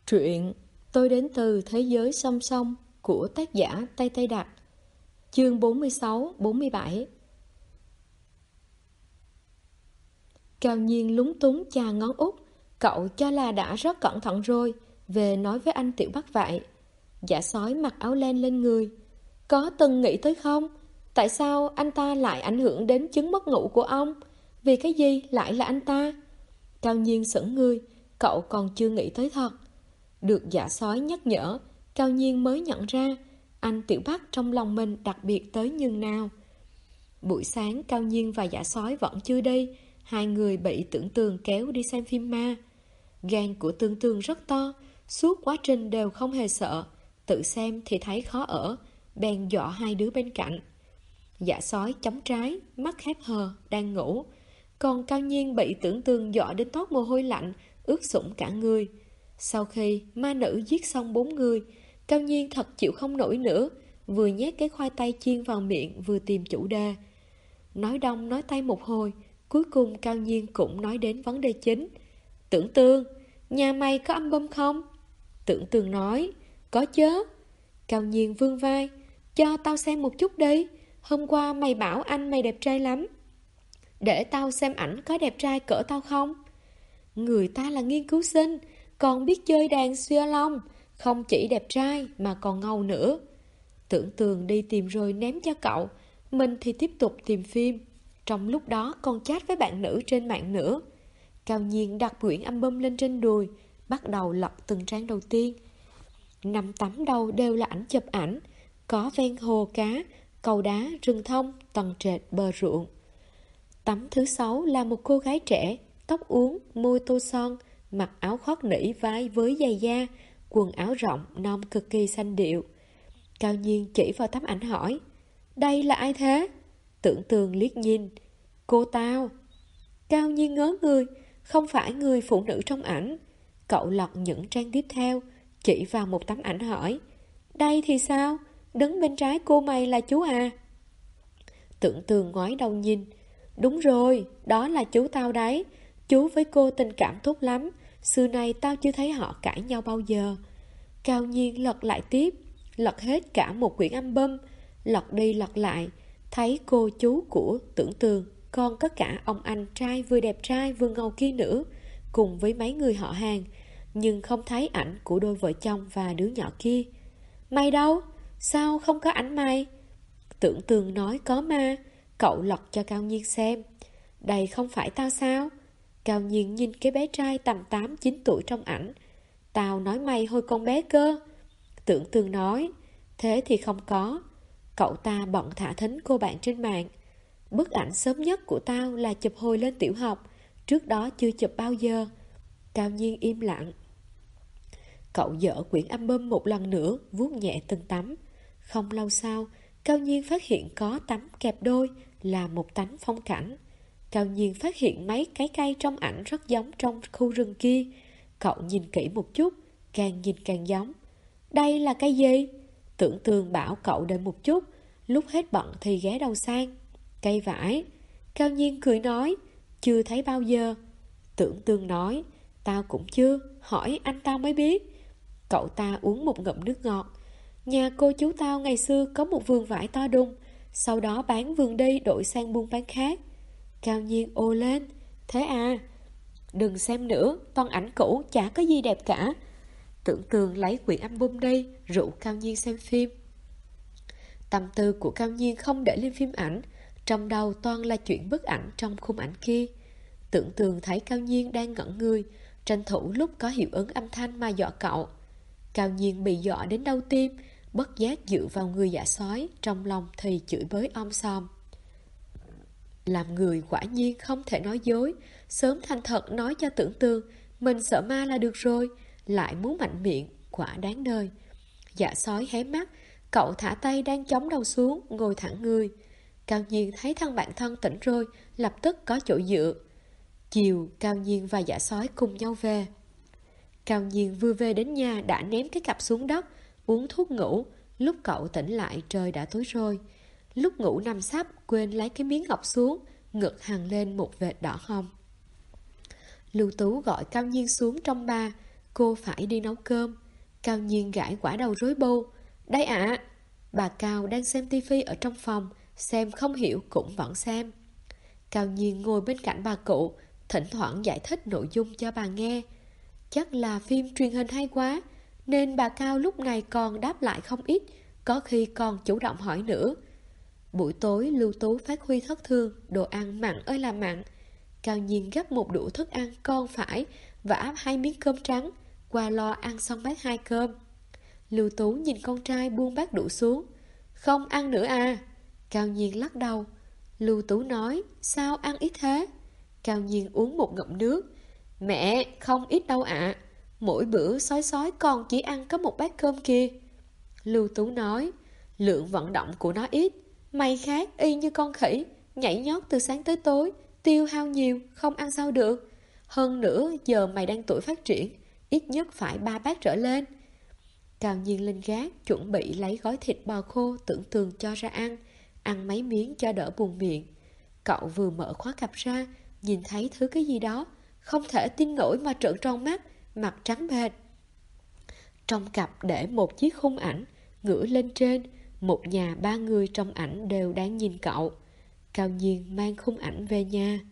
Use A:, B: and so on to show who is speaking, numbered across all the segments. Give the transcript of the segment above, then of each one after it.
A: Truyện Tôi đến từ thế giới song song của tác giả Tây Tây Đặc. Chương 46-47. Cao Nhiên lúng túng chà ngón út. Cậu cho là đã rất cẩn thận rồi, về nói với anh Tiểu Bắc vậy. Dạ sói mặc áo len lên người. Có từng nghĩ tới không? Tại sao anh ta lại ảnh hưởng đến chứng mất ngủ của ông? Vì cái gì lại là anh ta? Cao Nhiên sững người. Cậu còn chưa nghĩ tới thật. Được dạ sói nhắc nhở, Cao Nhiên mới nhận ra anh Tiểu Bắc trong lòng mình đặc biệt tới nhường nào. Buổi sáng Cao Nhiên và dạ sói vẫn chưa đi. Hai người bị Tưởng Tường kéo đi xem phim ma. Gan của Tưởng Tường rất to, suốt quá trình đều không hề sợ. Tự xem thì thấy khó ở, bèn dọa hai đứa bên cạnh. Dạ sói chống trái, mắt khép hờ, đang ngủ. Còn Cao Nhiên bị Tưởng Tường dọa đến toát mồ hôi lạnh, ướt sũng cả người. Sau khi ma nữ giết xong 4 người, Cao Nhiên thật chịu không nổi nữa, vừa nhét cái khoai tây chiên vào miệng vừa tìm chủ đề. Nói đông nói tây một hồi, cuối cùng Cao Nhiên cũng nói đến vấn đề chính. Tưởng Tường, nhà mày có album không? Tưởng Tường nói, có chớ. Cao Nhiên vươn vai, cho tao xem một chút đi. Hôm qua mày bảo anh mày đẹp trai lắm. Để tao xem ảnh có đẹp trai cỡ tao không? Người ta là nghiên cứu sinh, còn biết chơi đàn violon, không chỉ đẹp trai mà còn ngầu nữa. Tưởng Tường đi tìm rồi ném cho cậu, mình thì tiếp tục tìm phim. Trong lúc đó còn chat với bạn nữ trên mạng nữa. Cao Nhiên đặt quyển album lên trên đùi, bắt đầu lật từng trang đầu tiên. 5 tấm đầu đều là ảnh chụp ảnh, có ven hồ cá, cầu đá, rừng thông, tầng trệt bờ ruộng. Tấm thứ 6 là một cô gái trẻ, tóc uốn, môi tô son, mặc áo khoác nỉ vai với giày da, quần áo rộng, nông cực kỳ xanh điệu. Cao Nhiên chỉ vào tấm ảnh hỏi, đây là ai thế? Tưởng Tường liếc nhìn, cô tao. Cao Nhiên ngớ người, không phải người phụ nữ trong ảnh. Cậu lật những trang tiếp theo, chỉ vào một tấm ảnh hỏi, đây thì sao? Đứng bên trái cô mày là chú à? Tưởng Tường ngoái đầu nhìn, đúng rồi, đó là chú tao đấy. Chú với cô tình cảm tốt lắm, xưa nay tao chưa thấy họ cãi nhau bao giờ. Cao Nhiên lật lại tiếp, lật hết cả một quyển album, lật đi lật lại, thấy cô chú của Tưởng Tường, còn có cả ông anh trai vừa đẹp trai vừa ngầu kia nữa, cùng với mấy người họ hàng, nhưng không thấy ảnh của đôi vợ chồng và đứa nhỏ kia. Mày đâu? Sao không có ảnh mày? Tưởng Tường nói có ma. Cậu lật cho Cao Nhiên xem. Đây không phải tao sao? Cao Nhiên nhìn cái bé trai tầm 8-9 tuổi trong ảnh. Tao nói mày hồi con bé cơ. Tưởng Tường nói, thế thì không có. Cậu ta bận thả thính cô bạn trên mạng. Bức ảnh sớm nhất của tao là chụp hồi lên tiểu học, trước đó chưa chụp bao giờ. Cao Nhiên im lặng. Cậu dở quyển album một lần nữa, vuốt nhẹ từng tấm. Không lâu sau, Cao Nhiên phát hiện có tấm kẹp đôi là một tấm phong cảnh. Cao Nhiên phát hiện mấy cái cây trong ảnh rất giống trong khu rừng kia. Cậu nhìn kỹ một chút, càng nhìn càng giống. Đây là cây gì? Tưởng Tường bảo cậu đợi một chút, lúc hết bận thì ghé đầu sang. Cây vải. Cao Nhiên cười nói, chưa thấy bao giờ. Tưởng Tường nói, tao cũng chưa, hỏi anh tao mới biết. Cậu ta uống một ngụm nước ngọt. Nhà cô chú tao ngày xưa có một vườn vải to đùng, sau đó bán vườn đi đổi sang buôn bán khác. Cao Nhiên ồ lên, thế à? Đừng xem nữa, toàn ảnh cũ chả có gì đẹp cả. Tưởng Tường lấy quyển album đi, rủ Cao Nhiên xem phim. Tâm tư của Cao Nhiên không để lên phim ảnh, trong đầu toàn là chuyện bức ảnh trong khung ảnh kia. Tưởng Tường thấy Cao Nhiên đang ngẩn người, tranh thủ lúc có hiệu ứng âm thanh mà dọa cậu. Cao Nhiên bị dọa đến đau tim, bất giác dựa vào người dạ sói, trong lòng thì chửi bới om sòm. Làm người quả nhiên không thể nói dối, sớm thành thật nói cho Tưởng Tường mình sợ ma là được rồi, lại muốn mạnh miệng, quả đáng đời. Dạ sói hé mắt, cậu thả tay đang chống đầu xuống, ngồi thẳng người. Cao Nhiên thấy thằng bạn thân tỉnh rồi, lập tức có chỗ dựa. Chiều, Cao Nhiên và dạ sói cùng nhau về. Cao Nhiên vừa về đến nhà đã ném cái cặp xuống đất, uống thuốc ngủ. Lúc cậu tỉnh lại trời đã tối rồi. Lúc ngủ nằm sấp quên lấy cái miếng ngọc xuống, ngực hằn lên một vệt đỏ hồng. Lưu Tú gọi Cao Nhiên xuống trong ba. Cô phải đi nấu cơm. Cao Nhiên gãi quả đầu rối bô. Đây ạ. Bà Cao đang xem tivi ở trong phòng, xem không hiểu cũng vẫn xem. Cao Nhiên ngồi bên cạnh bà cụ, thỉnh thoảng giải thích nội dung cho bà nghe. Chắc là phim truyền hình hay quá, nên bà Cao lúc này còn đáp lại không ít, có khi còn chủ động hỏi nữa. Buổi tối Lưu Tú phát huy thất thường, đồ ăn mặn ơi là mặn. Cao Nhiên gấp một đũa thức ăn con phải và áp 2 miếng cơm trắng, qua lo ăn xong bát 2 cơm. Lưu Tú nhìn con trai buông bát đũa xuống. Không ăn nữa à? Cao Nhiên lắc đầu. Lưu Tú nói, sao ăn ít thế? Cao Nhiên uống một ngụm nước. Mẹ, không ít đâu ạ. Mỗi bữa sói sói con chỉ ăn có một bát cơm kia. Lưu Tú nói, lượng vận động của nó ít. Mày khác y như con khỉ, nhảy nhót từ sáng tới tối, tiêu hao nhiều, không ăn sao được. Hơn nữa giờ mày đang tuổi phát triển, ít nhất phải 3 bát trở lên. Cao Nhiên lên gác, chuẩn bị lấy gói thịt bò khô tưởng tường cho ra ăn mấy miếng cho đỡ buồn miệng. Cậu vừa mở khóa cặp ra, nhìn thấy thứ cái gì đó, không thể tin nổi mà trợn tròn mắt, mặt trắng bệch. Trong cặp để một chiếc khung ảnh, ngửa lên trên, một nhà 3 người trong ảnh đều đang nhìn cậu. Cao Nhiên mang khung ảnh về nhà.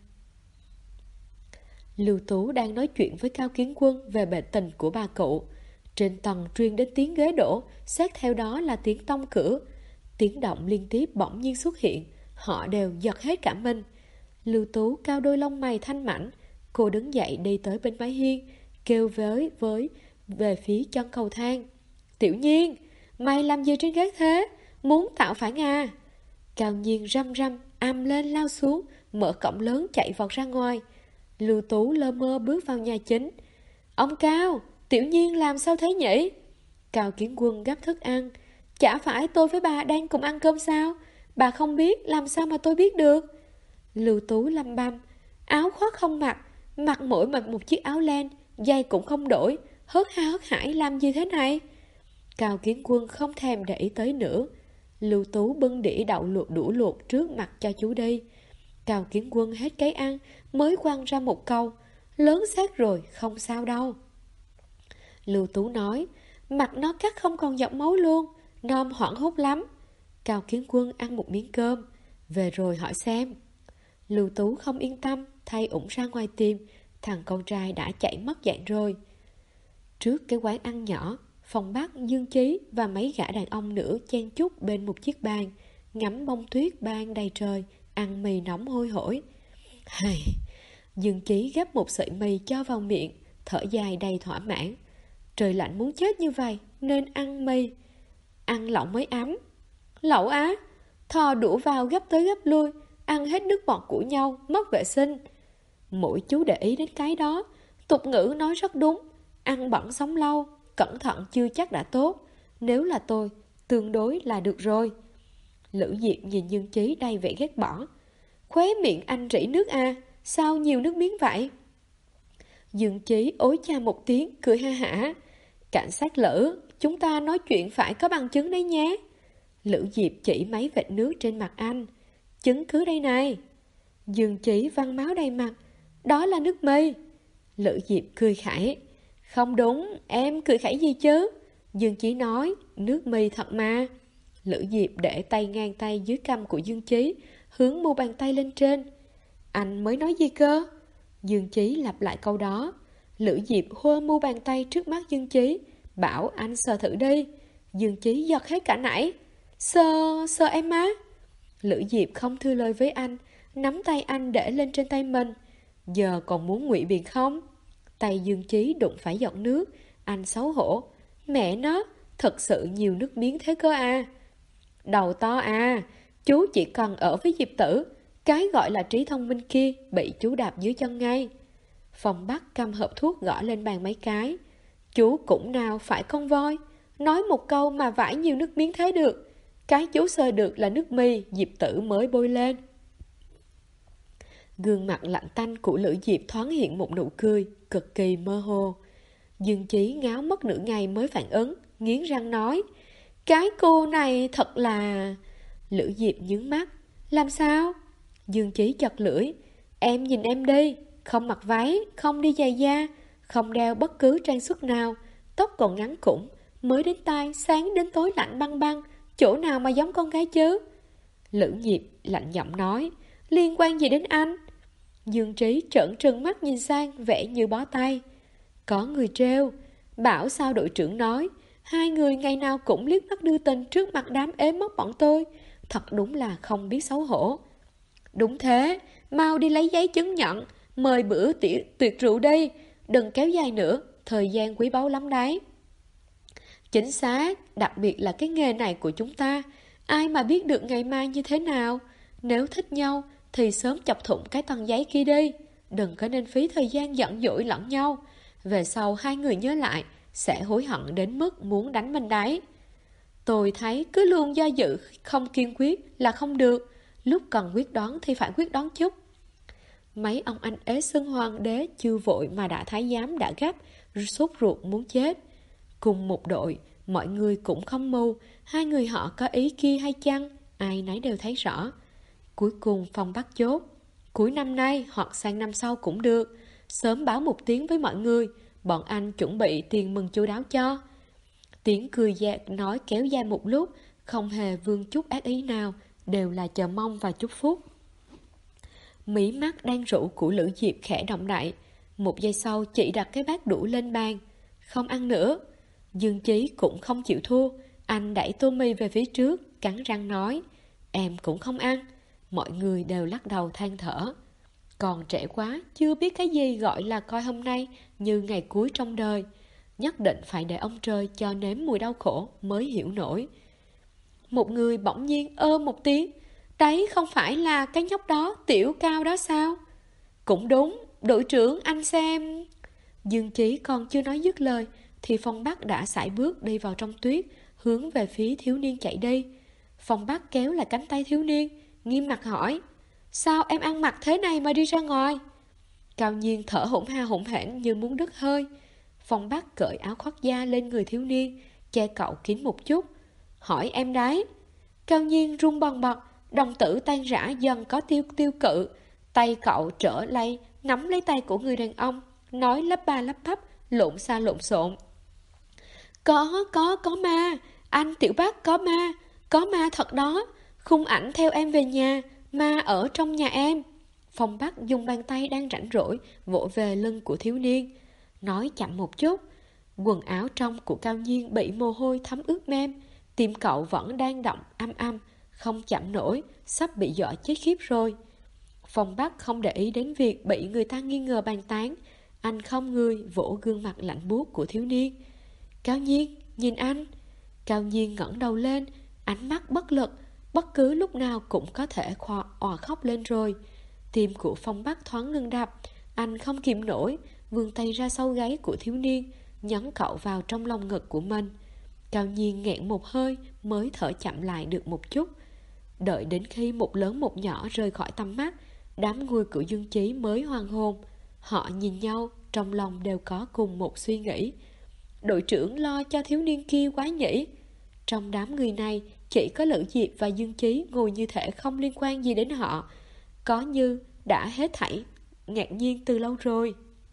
A: Lưu Tú đang nói chuyện với Cao Kiến Quân về bệnh tình của bà cụ. Trên tầng truyền đến tiếng ghế đổ, sát theo đó là tiếng tông cửa. Tiếng động liên tiếp bỗng nhiên xuất hiện, họ đều giật hết cả mình. Lưu Tú cao đôi lông mày thanh mảnh, cô đứng dậy đi tới bên mái hiên, kêu với về phía chân cầu thang. Tiểu Nhiên, mày làm gì trên gác thế? Muốn tạo phản à? Cao Nhiên răm răm, ầm lên lao xuống, mở cổng lớn chạy vọt ra ngoài. Lưu Tú lơ mơ bước vào nhà chính. Ông Cao, Tiểu Nhiên làm sao thế nhỉ? Cao Kiến Quân gắp thức ăn. Chả phải tôi với bà đang cùng ăn cơm sao? Bà không biết, làm sao mà tôi biết được? Lưu Tú lăm băm. Áo khoác không mặc, mặc mỗi một chiếc áo len, giày cũng không đổi, hớt ha hớt hải làm gì thế này? Cao Kiến Quân không thèm để ý tới nữa. Lưu Tú bưng đĩa đậu luộc đũa luộc trước mặt cho chú đi. Cao Kiến Quân hết cái ăn mới quăng ra một câu. Lớn xác rồi, không sao đâu. Lưu Tú nói, mặt nó cắt không còn giọt máu luôn, Nom hoảng hốt lắm. Cao Kiến Quân ăn một miếng cơm, về rồi hỏi xem. Lưu Tú không yên tâm, thay ủng ra ngoài tìm, thằng con trai đã chạy mất dạng rồi. Trước cái quán ăn nhỏ, Phong Bắc, Dương Chí và mấy gã đàn ông nữa chen chúc bên một chiếc bàn, ngắm bông tuyết ban đầy trời, ăn mì nóng hôi hổi. Dương Chí gắp một sợi mì cho vào miệng, thở dài đầy thỏa mãn. Trời lạnh muốn chết như vậy nên ăn mì. Ăn lẩu mới ấm. Lẩu á? Thò đũa vào gấp tới gấp lui, ăn hết nước bọt của nhau, mất vệ sinh. Mỗi chú để ý đến cái đó. Tục ngữ nói rất đúng, ăn bẩn sống lâu, cẩn thận chưa chắc đã tốt. Nếu là tôi, tương đối là được rồi. Lữ Diệp nhìn Dương Chí đầy vẻ ghét bỏ. Khóe miệng anh rỉ nước à? Sao nhiều nước miếng vậy? Dương Chí ối cha một tiếng, cười ha hả. Cảnh sát Lữ, chúng ta nói chuyện phải có bằng chứng đấy nhé. Lữ Diệp chỉ mấy vệt nước trên mặt anh. Chứng cứ đây này. Dương Chí văng máu đầy mặt. Đó là nước mì. Lữ Diệp cười khẩy. Không đúng, em cười khẩy gì chứ? Dương Chí nói, nước mì thật mà. Lữ Diệp để tay ngang tay dưới cằm của Dương Chí, hướng mu bàn tay lên trên. Anh mới nói gì cơ? Dương Chí lặp lại câu đó. Lữ Diệp hô mu bàn tay trước mắt Dương Chí, bảo anh sờ thử đi. Dương Chí giật hết cả nãy. Sờ em á? Lữ Diệp không thưa lời với anh, nắm tay anh để lên trên tay mình. Giờ còn muốn ngụy biện không? Tay Dương Chí đụng phải giọt nước, anh xấu hổ. Mẹ nó, thật sự nhiều nước miếng thế cơ à? Đầu to à, chú chỉ cần ở với Diệp Tử. Cái gọi là trí thông minh kia bị chú đạp dưới chân ngay. Phong Bắc cầm hộp thuốc gõ lên bàn mấy cái. Chú cũng nào phải con voi, nói một câu mà vãi nhiều nước miếng thế được. Cái chú sờ được là nước mì Diệp Tử mới bôi lên. Gương mặt lạnh tanh của Lữ Diệp thoáng hiện một nụ cười cực kỳ mơ hồ. Dương Chí ngáo mất nửa ngày mới phản ứng, nghiến răng nói, cái cô này thật là... Lữ Diệp nhướng mắt. Làm sao? Dương Chí chật lưỡi. Em nhìn em đi, không mặc váy, không đi giày da, không đeo bất cứ trang sức nào, tóc còn ngắn cũn, mới đến tai, sáng đến tối lạnh băng băng, chỗ nào mà giống con gái chứ? Lữ Diệp lạnh giọng nói, liên quan gì đến anh? Dương Trí trợn trừng mắt nhìn sang, vẻ như bó tay. Có người trêu, bảo sao đội trưởng nói, hai người ngày nào cũng liếc mắt đưa tình trước mặt đám ế mất bọn tôi, thật đúng là không biết xấu hổ. Đúng thế, mau đi lấy giấy chứng nhận, mời bữa tuyệt rượu đi, đừng kéo dài nữa, thời gian quý báu lắm đấy. Chính xác, đặc biệt là cái nghề này của chúng ta, ai mà biết được ngày mai như thế nào. Nếu thích nhau thì sớm chọc thủng cái tờ giấy kia đi, đừng có nên phí thời gian giận dỗi lẫn nhau. Về sau hai người nhớ lại, sẽ hối hận đến mức muốn đánh mình đấy. Tôi thấy cứ luôn do dự, không kiên quyết là không được, lúc cần quyết đoán thì phải quyết đoán chút. Mấy ông anh ế xưng hoàng đế chưa vội mà đã thái giám đã gấp, sốt ruột muốn chết. Cùng một đội, mọi người cũng không mưu, hai người họ có ý kia hay chăng, ai nấy đều thấy rõ. Cuối cùng Phong bắt chốt, cuối năm nay hoặc sang năm sau cũng được, sớm báo một tiếng với mọi người, bọn anh chuẩn bị tiền mừng chu đáo cho. Tiếng cười dạt nói kéo dài một lúc, không hề vương chút ác ý nào, đều là chờ mong và chúc phúc. Mí mắt đang rũ của Lữ Diệp khẽ động đậy. Một giây sau chị đặt cái bát đũa lên bàn. Không ăn nữa. Dương Chí cũng không chịu thua. Anh đẩy tô mì về phía trước, cắn răng nói, em cũng không ăn. Mọi người đều lắc đầu than thở. Còn trẻ quá, chưa biết cái gì gọi là coi hôm nay như ngày cuối trong đời. Nhất định phải để ông trời cho nếm mùi đau khổ mới hiểu nổi. Một người bỗng nhiên một tiếng, đấy không phải là cái nhóc đó, Tiểu Cao đó sao? Cũng đúng, đội trưởng anh xem. Dương Chí còn chưa nói dứt lời thì Phong Bắc đã sải bước đi vào trong tuyết, hướng về phía thiếu niên chạy đi. Phong Bắc kéo lại cánh tay thiếu niên, nghiêm mặt hỏi, sao em ăn mặc thế này mà đi ra ngoài? Cao Nhiên thở hổn hển như muốn đứt hơi. Phong Bắc cởi áo khoác da lên người thiếu niên, che cậu kín một chút, hỏi em đấy. Cao Nhiên run bần bật, đồng tử tan rã dần có tiêu cự. Tay cậu trở lay, nắm lấy tay của người đàn ông, nói lắp ba lắp bắp, lộn xa lộn xộn. Có ma, anh Tiểu Bắc có ma thật đó. Khung ảnh theo em về nhà, ma ở trong nhà em. Phong Bắc dùng bàn tay đang rảnh rỗi, vỗ về lưng của thiếu niên. Nói chậm một chút, quần áo trong của Cao Nhiên bị mồ hôi thấm ướt mem. Tim cậu vẫn đang động âm, không chậm nổi, sắp bị dọa chết khiếp rồi. Phong Bắc không để ý đến việc bị người ta nghi ngờ bàn tán. Anh không người vỗ gương mặt lạnh buốt của thiếu niên. Cao Nhiên, nhìn anh. Cao Nhiên ngẩng đầu lên, ánh mắt bất lực, bất cứ lúc nào cũng có thể òa khóc lên rồi. Tim của Phong Bắc thoáng ngừng đập, anh không kìm nổi, vươn tay ra sau gáy của thiếu niên, nhấn cậu vào trong lòng ngực của mình. Cao Nhiên nghẹn một hơi mới thở chậm lại được một chút. Đợi đến khi một lớn một nhỏ rời khỏi tầm mắt, đám người của Dương Chí mới hoàn hồn. Họ nhìn nhau, trong lòng đều có cùng một suy nghĩ. Đội trưởng lo cho thiếu niên kia quá nhỉ? Trong đám người này, chỉ có Lữ Diệp và Dương Chí ngồi như thể không liên quan gì đến họ. Có như đã hết thảy ngạc nhiên từ lâu rồi.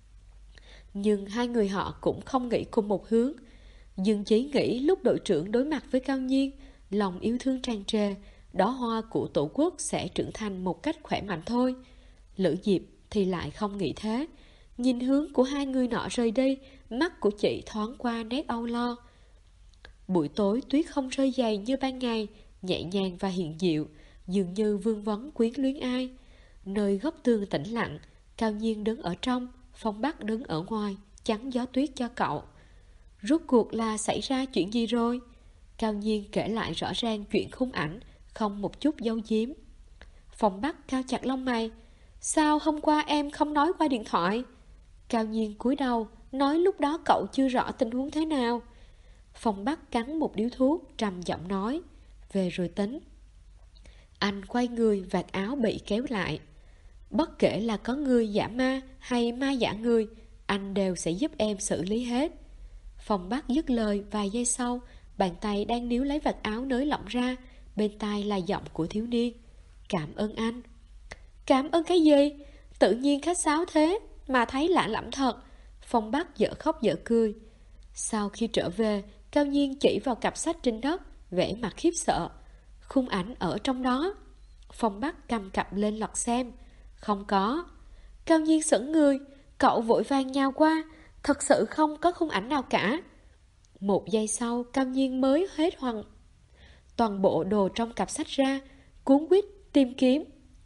A: Nhưng hai người họ cũng không nghĩ cùng một hướng. Dương Chí nghĩ lúc đội trưởng đối mặt với Cao Nhiên, lòng yêu thương tràn trề, đóa hoa của tổ quốc sẽ trưởng thành một cách khỏe mạnh thôi. Lữ Diệp thì lại không nghĩ thế. Nhìn hướng của hai người nọ rời đi, mắt của chị thoáng qua nét âu lo. Buổi tối tuyết không rơi dày như ban ngày, nhẹ nhàng và hiền diệu, dường như vương vấn quyến luyến ai. Nơi góc tường tĩnh lặng, Cao Nhiên đứng ở trong, Phong Bắc đứng ở ngoài, chắn gió tuyết cho cậu. Rốt cuộc là xảy ra chuyện gì rồi? Cao Nhiên kể lại rõ ràng chuyện khung ảnh, không một chút giấu giếm. Phong Bắc cao chặt lông mày. Sao hôm qua em không nói qua điện thoại? Cao Nhiên cúi đầu, nói lúc đó cậu chưa rõ tình huống thế nào. Phong Bắc cắn một điếu thuốc, trầm giọng nói, về rồi tính. Anh quay người, vạt áo bị kéo lại. Bất kể là có người giả ma hay ma giả người, anh đều sẽ giúp em xử lý hết. Phong Bắc dứt lời, vài giây sau, bàn tay đang níu lấy vạt áo nới lỏng ra, bên tai là giọng của thiếu niên. Cảm ơn anh. Cảm ơn cái gì? Tự nhiên khách sáo thế, mà thấy lạ lẫm thật. Phong Bắc dở khóc dở cười. Sau khi trở về, Cao Nhiên chỉ vào cặp sách trên đất, vẻ mặt khiếp sợ. Khung ảnh ở trong đó. Phong Bắc cầm cặp lên lật xem. Không có. Cao Nhiên sững người, cậu vội vàng nhào qua. Thật sự không có khung ảnh nào cả. Một giây sau, Cao Nhiên mới hết toàn bộ đồ trong cặp sách ra, cuốn quýt tìm kiếm.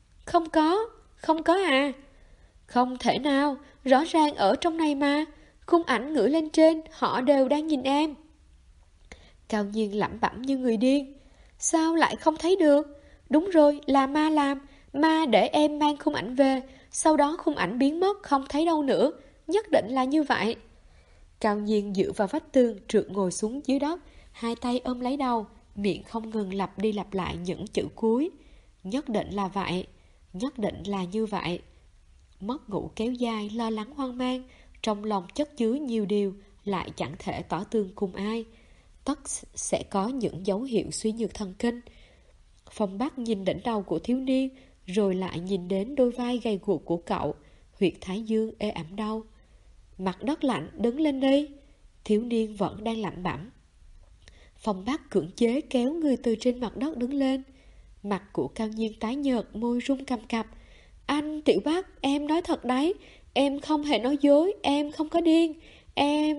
A: Không có à. Không thể nào, rõ ràng ở trong này mà. Khung ảnh ngửa lên trên, họ đều đang nhìn em. Cao Nhiên lẩm bẩm như người điên. Sao lại không thấy được? Đúng rồi, là ma làm. Ma để em mang khung ảnh về, sau đó khung ảnh biến mất, không thấy đâu nữa. Nhất định là như vậy. Cao Nhiên dựa vào vách tường, trượt ngồi xuống dưới đất, hai tay ôm lấy đầu, miệng không ngừng lặp đi lặp lại những chữ cuối. Nhất định là vậy, nhất định là như vậy. Mất ngủ kéo dài, lo lắng hoang mang, trong lòng chất chứa nhiều điều, lại chẳng thể tỏ tường cùng ai. Tất sẽ có những dấu hiệu suy nhược thần kinh. Phong Bắc nhìn đỉnh đầu của thiếu niên, rồi lại nhìn đến đôi vai gầy guộc của cậu, huyệt thái dương ê ẩm đau. Mặt đất lạnh, đứng lên đi. Thiếu niên vẫn đang lẩm bẩm. Phong Bắc cưỡng chế kéo người từ trên mặt đất đứng lên. Mặt của Cao Nhiên tái nhợt, môi run cầm cập. Anh Tiểu Bắc, em nói thật đấy. Em không hề nói dối, em không có điên. Em...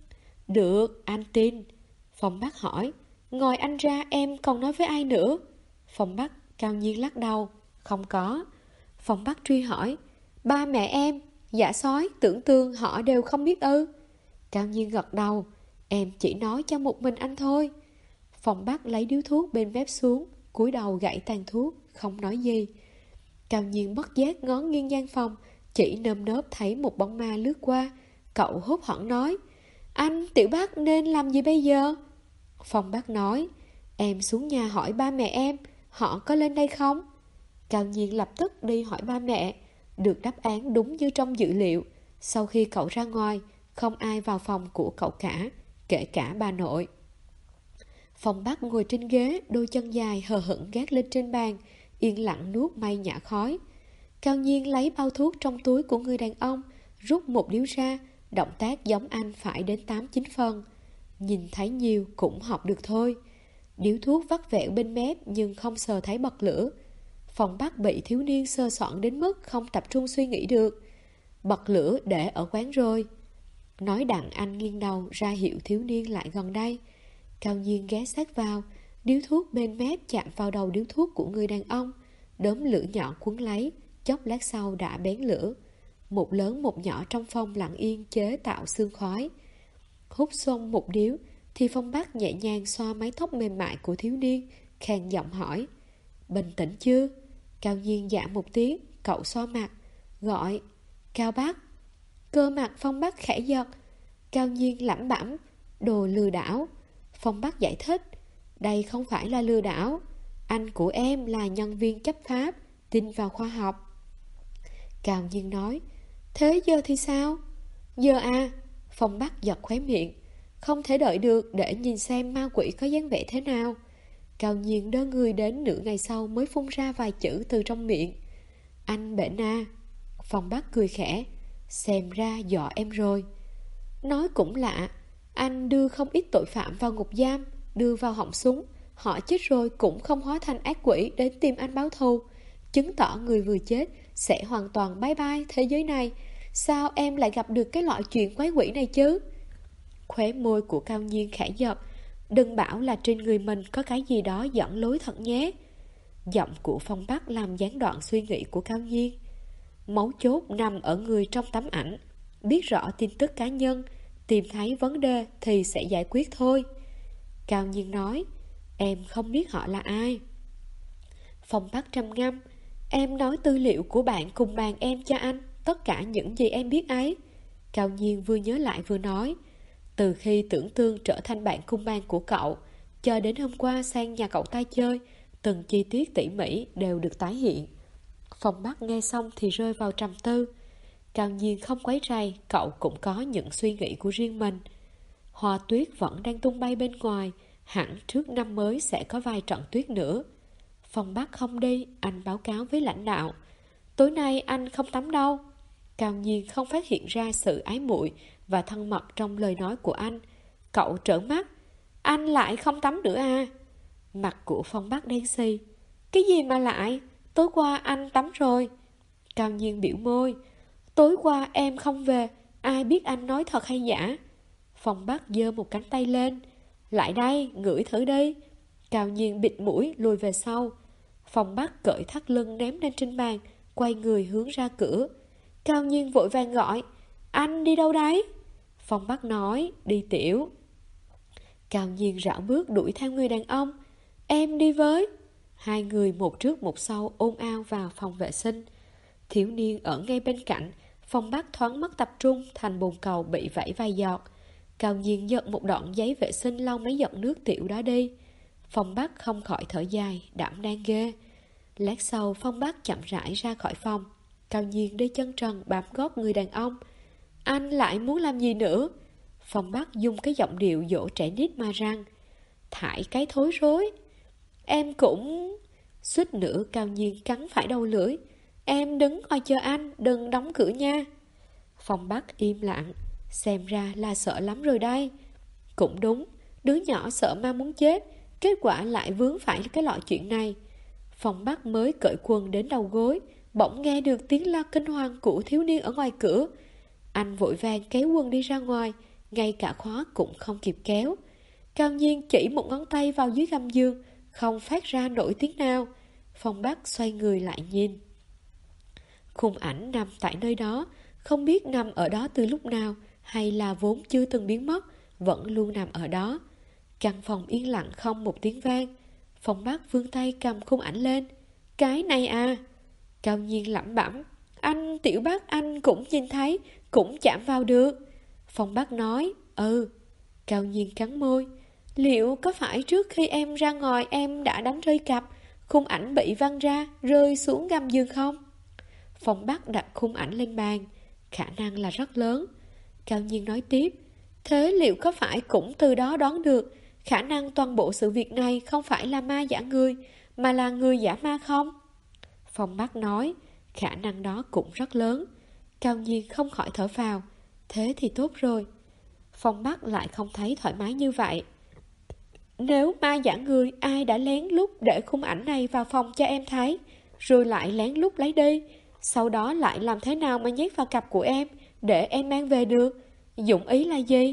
A: Được, anh tin. Phong Bắc hỏi. Ngoài anh ra em còn nói với ai nữa? Phong Bắc, Cao Nhiên lắc đầu. Không có. Phong Bắc truy hỏi. Ba mẹ em, Dạ Sói, Tưởng Tương họ đều không biết ư? Cao Nhiên gật đầu. Em chỉ nói cho một mình anh thôi. Phong Bắc lấy điếu thuốc bên mép xuống, cúi đầu gãy tàn thuốc, không nói gì. Cao Nhiên bất giác ngó nghiêng gian phòng, chỉ nơm nớp thấy một bóng ma lướt qua. Cậu hốt hoảng nói. Anh Tiểu Bắc nên làm gì bây giờ? Phong Bắc nói. Em xuống nhà hỏi ba mẹ em, họ có lên đây không? Cao Nhiên lập tức đi hỏi ba mẹ. Được đáp án đúng như trong dữ liệu. Sau khi cậu ra ngoài, không ai vào phòng của cậu cả, kể cả bà nội. Phong Bắc ngồi trên ghế, đôi chân dài hờ hững gác lên trên bàn, yên lặng nuốt mây nhả khói. Cao Nhiên lấy bao thuốc trong túi của người đàn ông, rút một điếu ra, động tác giống anh phải đến 8-9 phần. Nhìn thấy nhiều cũng học được thôi. Điếu thuốc vắt vẹo bên mép nhưng không sờ thấy bật lửa. Phong Bắc bị thiếu niên sơ soạn đến mức không tập trung suy nghĩ được. Bật lửa để ở quán rồi. Nói đặng anh nghiêng đầu ra hiệu thiếu niên lại gần đây. Cao Nhiên ghé sát vào, điếu thuốc bên mép chạm vào đầu điếu thuốc của người đàn ông. Đốm lửa nhọn quấn lấy, chốc lát sau đã bén lửa. Một lớn một nhỏ trong phòng lặng yên chế tạo sương khói. Hút xong một điếu thì Phong Bắc nhẹ nhàng xoa mái tóc mềm mại của thiếu niên, khàn giọng hỏi. Bình tĩnh chưa? Cao Nhiên dạ một tiếng, cậu xoa mặt, gọi. Cao Bắc. Cơ mặt Phong Bắc khẽ giật. Cao Nhiên lẩm bẩm. Đồ lừa đảo. Phong Bắc giải thích. Đây không phải là lừa đảo. Anh của em là nhân viên chấp pháp, tin vào khoa học. Cao Nhiên nói. Thế giờ thì sao? Giờ à? Phong Bắc giật khóe miệng. Không thể đợi được để nhìn xem ma quỷ có dáng vẻ thế nào. Cao Nhiên đơ người đến nửa ngày sau mới phun ra vài chữ từ trong miệng. Anh bệnh à? Phong Bắc cười khẽ. Xem ra dọa em rồi. Nói cũng lạ, anh đưa không ít tội phạm vào ngục giam, đưa vào họng súng. Họ chết rồi cũng không hóa thành ác quỷ đến tìm anh báo thù, chứng tỏ người vừa chết sẽ hoàn toàn bye bye thế giới này. Sao em lại gặp được cái loại chuyện quái quỷ này chứ? Khóe môi của Cao Nhiên khẽ giật. Đừng bảo là trên người mình có cái gì đó dẫn lối thật nhé. Giọng của Phong Bắc làm gián đoạn suy nghĩ của Cao Nhiên. Mấu chốt nằm ở người trong tấm ảnh. Biết rõ tin tức cá nhân, tìm thấy vấn đề thì sẽ giải quyết thôi. Cao Nhiên nói. Em không biết họ là ai. Phong Bắc trầm ngâm. Em nói tư liệu của bạn cùng bàn em cho anh, tất cả những gì em biết ấy. Cao Nhiên vừa nhớ lại vừa nói. Từ khi Tưởng Tương trở thành bạn cùng bàn của cậu, cho đến hôm qua sang nhà cậu ta chơi, từng chi tiết tỉ mỉ đều được tái hiện. Phong Bắc nghe xong thì rơi vào trầm tư. Cao Nhiên không quấy rầy, cậu cũng có những suy nghĩ của riêng mình. Hoa tuyết vẫn đang tung bay bên ngoài, hẳn trước năm mới sẽ có vài trận tuyết nữa. Phong Bắc không đi, anh báo cáo với lãnh đạo. Tối nay anh không tắm đâu. Cao Nhiên không phát hiện ra sự ái muội và thân mật trong lời nói của anh. Cậu trợn mắt. Anh lại không tắm nữa à? Mặt của Phong Bắc đen xì. Cái gì mà lại? Tối qua anh tắm rồi. Cao Nhiên biểu môi. Tối qua em không về, ai biết anh nói thật hay giả? Phong Bắc giơ một cánh tay lên. Lại đây, ngửi thử đi. Cao Nhiên bịt mũi lùi về sau. Phong Bắc cởi thắt lưng ném lên trên bàn, quay người hướng ra cửa. Cao Nhiên vội vàng gọi. Anh đi đâu đấy? Phong Bắc nói. Đi tiểu. Cao Nhiên rảo bước đuổi theo người đàn ông. Em đi với. Hai người một trước một sau ôm ao vào phòng vệ sinh. Thiếu niên ở ngay bên cạnh. Phong Bắc thoáng mất tập trung thành bồn cầu bị vẩy vài giọt. Cao Nhiên giật một đoạn giấy vệ sinh lau mấy giọt nước tiểu đó đi. Phong Bắc không khỏi thở dài, đảm đang ghê. Lát sau Phong Bắc chậm rãi ra khỏi phòng. Cao Nhiên đi chân trần bám gót người đàn ông. Anh lại muốn làm gì nữa? Phong Bắc dùng cái giọng điệu dỗ trẻ nít mà răng. Thải cái thối rối. Em cũng... Suýt nữa Cao Nhiên cắn phải đầu lưỡi. Em đứng ngoài chờ anh, đừng đóng cửa nha. Phong Bắc im lặng. Xem ra là sợ lắm rồi đây. Cũng đúng, đứa nhỏ sợ ma muốn chết, kết quả lại vướng phải cái loại chuyện này. Phong Bắc mới cởi quần đến đầu gối, bỗng nghe được tiếng la kinh hoàng của thiếu niên ở ngoài cửa. Anh vội vàng kéo quần đi ra ngoài, ngay cả khóa cũng không kịp kéo. Cao Nhiên chỉ một ngón tay vào dưới gầm giường, không phát ra nổi tiếng nào. Phong Bắc xoay người lại nhìn. Khung ảnh nằm tại nơi đó, không biết nằm ở đó từ lúc nào, hay là vốn chưa từng biến mất, vẫn luôn nằm ở đó. Căn phòng yên lặng không một tiếng vang. Phong Bắc vươn tay cầm khung ảnh lên. Cái này à? Cao Nhiên lẩm bẩm. Anh Tiểu Bắc anh cũng nhìn thấy, cũng chạm vào được. Phong Bắc nói. Ừ. Cao Nhiên cắn môi. Liệu có phải trước khi em ra ngoài em đã đánh rơi cặp, khung ảnh bị văng ra, rơi xuống gầm giường không? Phong Bắc đặt khung ảnh lên bàn. Khả năng là rất lớn. Cao Nhiên nói tiếp. Thế liệu có phải cũng từ đó đoán được khả năng toàn bộ sự việc này không phải là ma giả người, mà là người giả ma không? Phong Bắc nói. Khả năng đó cũng rất lớn. Cao Nhiên không khỏi thở phào. Thế thì tốt rồi. Phong Bắc lại không thấy thoải mái như vậy. Nếu ma giả người, ai đã lén lút để khung ảnh này vào phòng cho em thấy, rồi lại lén lút lấy đi, sau đó lại làm thế nào mà nhét vào cặp của em để em mang về được? Dụng ý là gì?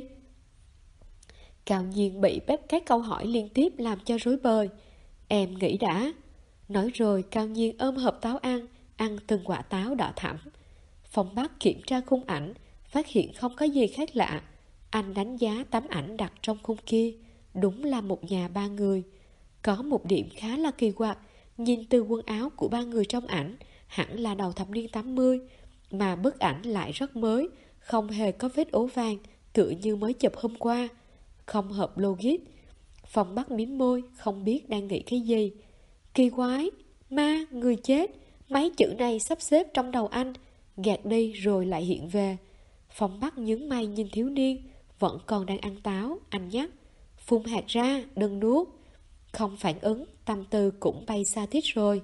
A: Cao Nhiên bị bếp các câu hỏi liên tiếp làm cho rối bời. Em nghĩ đã. Nói rồi Cao Nhiên ôm hộp táo ăn từng quả táo đỏ thẫm. Phong Bắc kiểm tra khung ảnh, phát hiện không có gì khác lạ. Anh đánh giá tấm ảnh đặt trong khung kia. Đúng là một nhà ba người. Có một điểm khá là kỳ quặc. Nhìn từ quần áo của ba người trong ảnh, hẳn là đầu thập niên 80, mà bức ảnh lại rất mới, không hề có vết ố vàng, tựa như mới chụp hôm qua. Không hợp logic. Phong Bắc mím môi, không biết đang nghĩ cái gì. Kỳ quái, ma, người chết, mấy chữ này sắp xếp trong đầu anh, gạt đi rồi lại hiện về. Phong Bắc nhướng mày nhìn thiếu niên, vẫn còn đang ăn táo, anh nhắc. Phun hạt ra, đừng nuốt. Không phản ứng, tâm tư cũng bay xa tít rồi.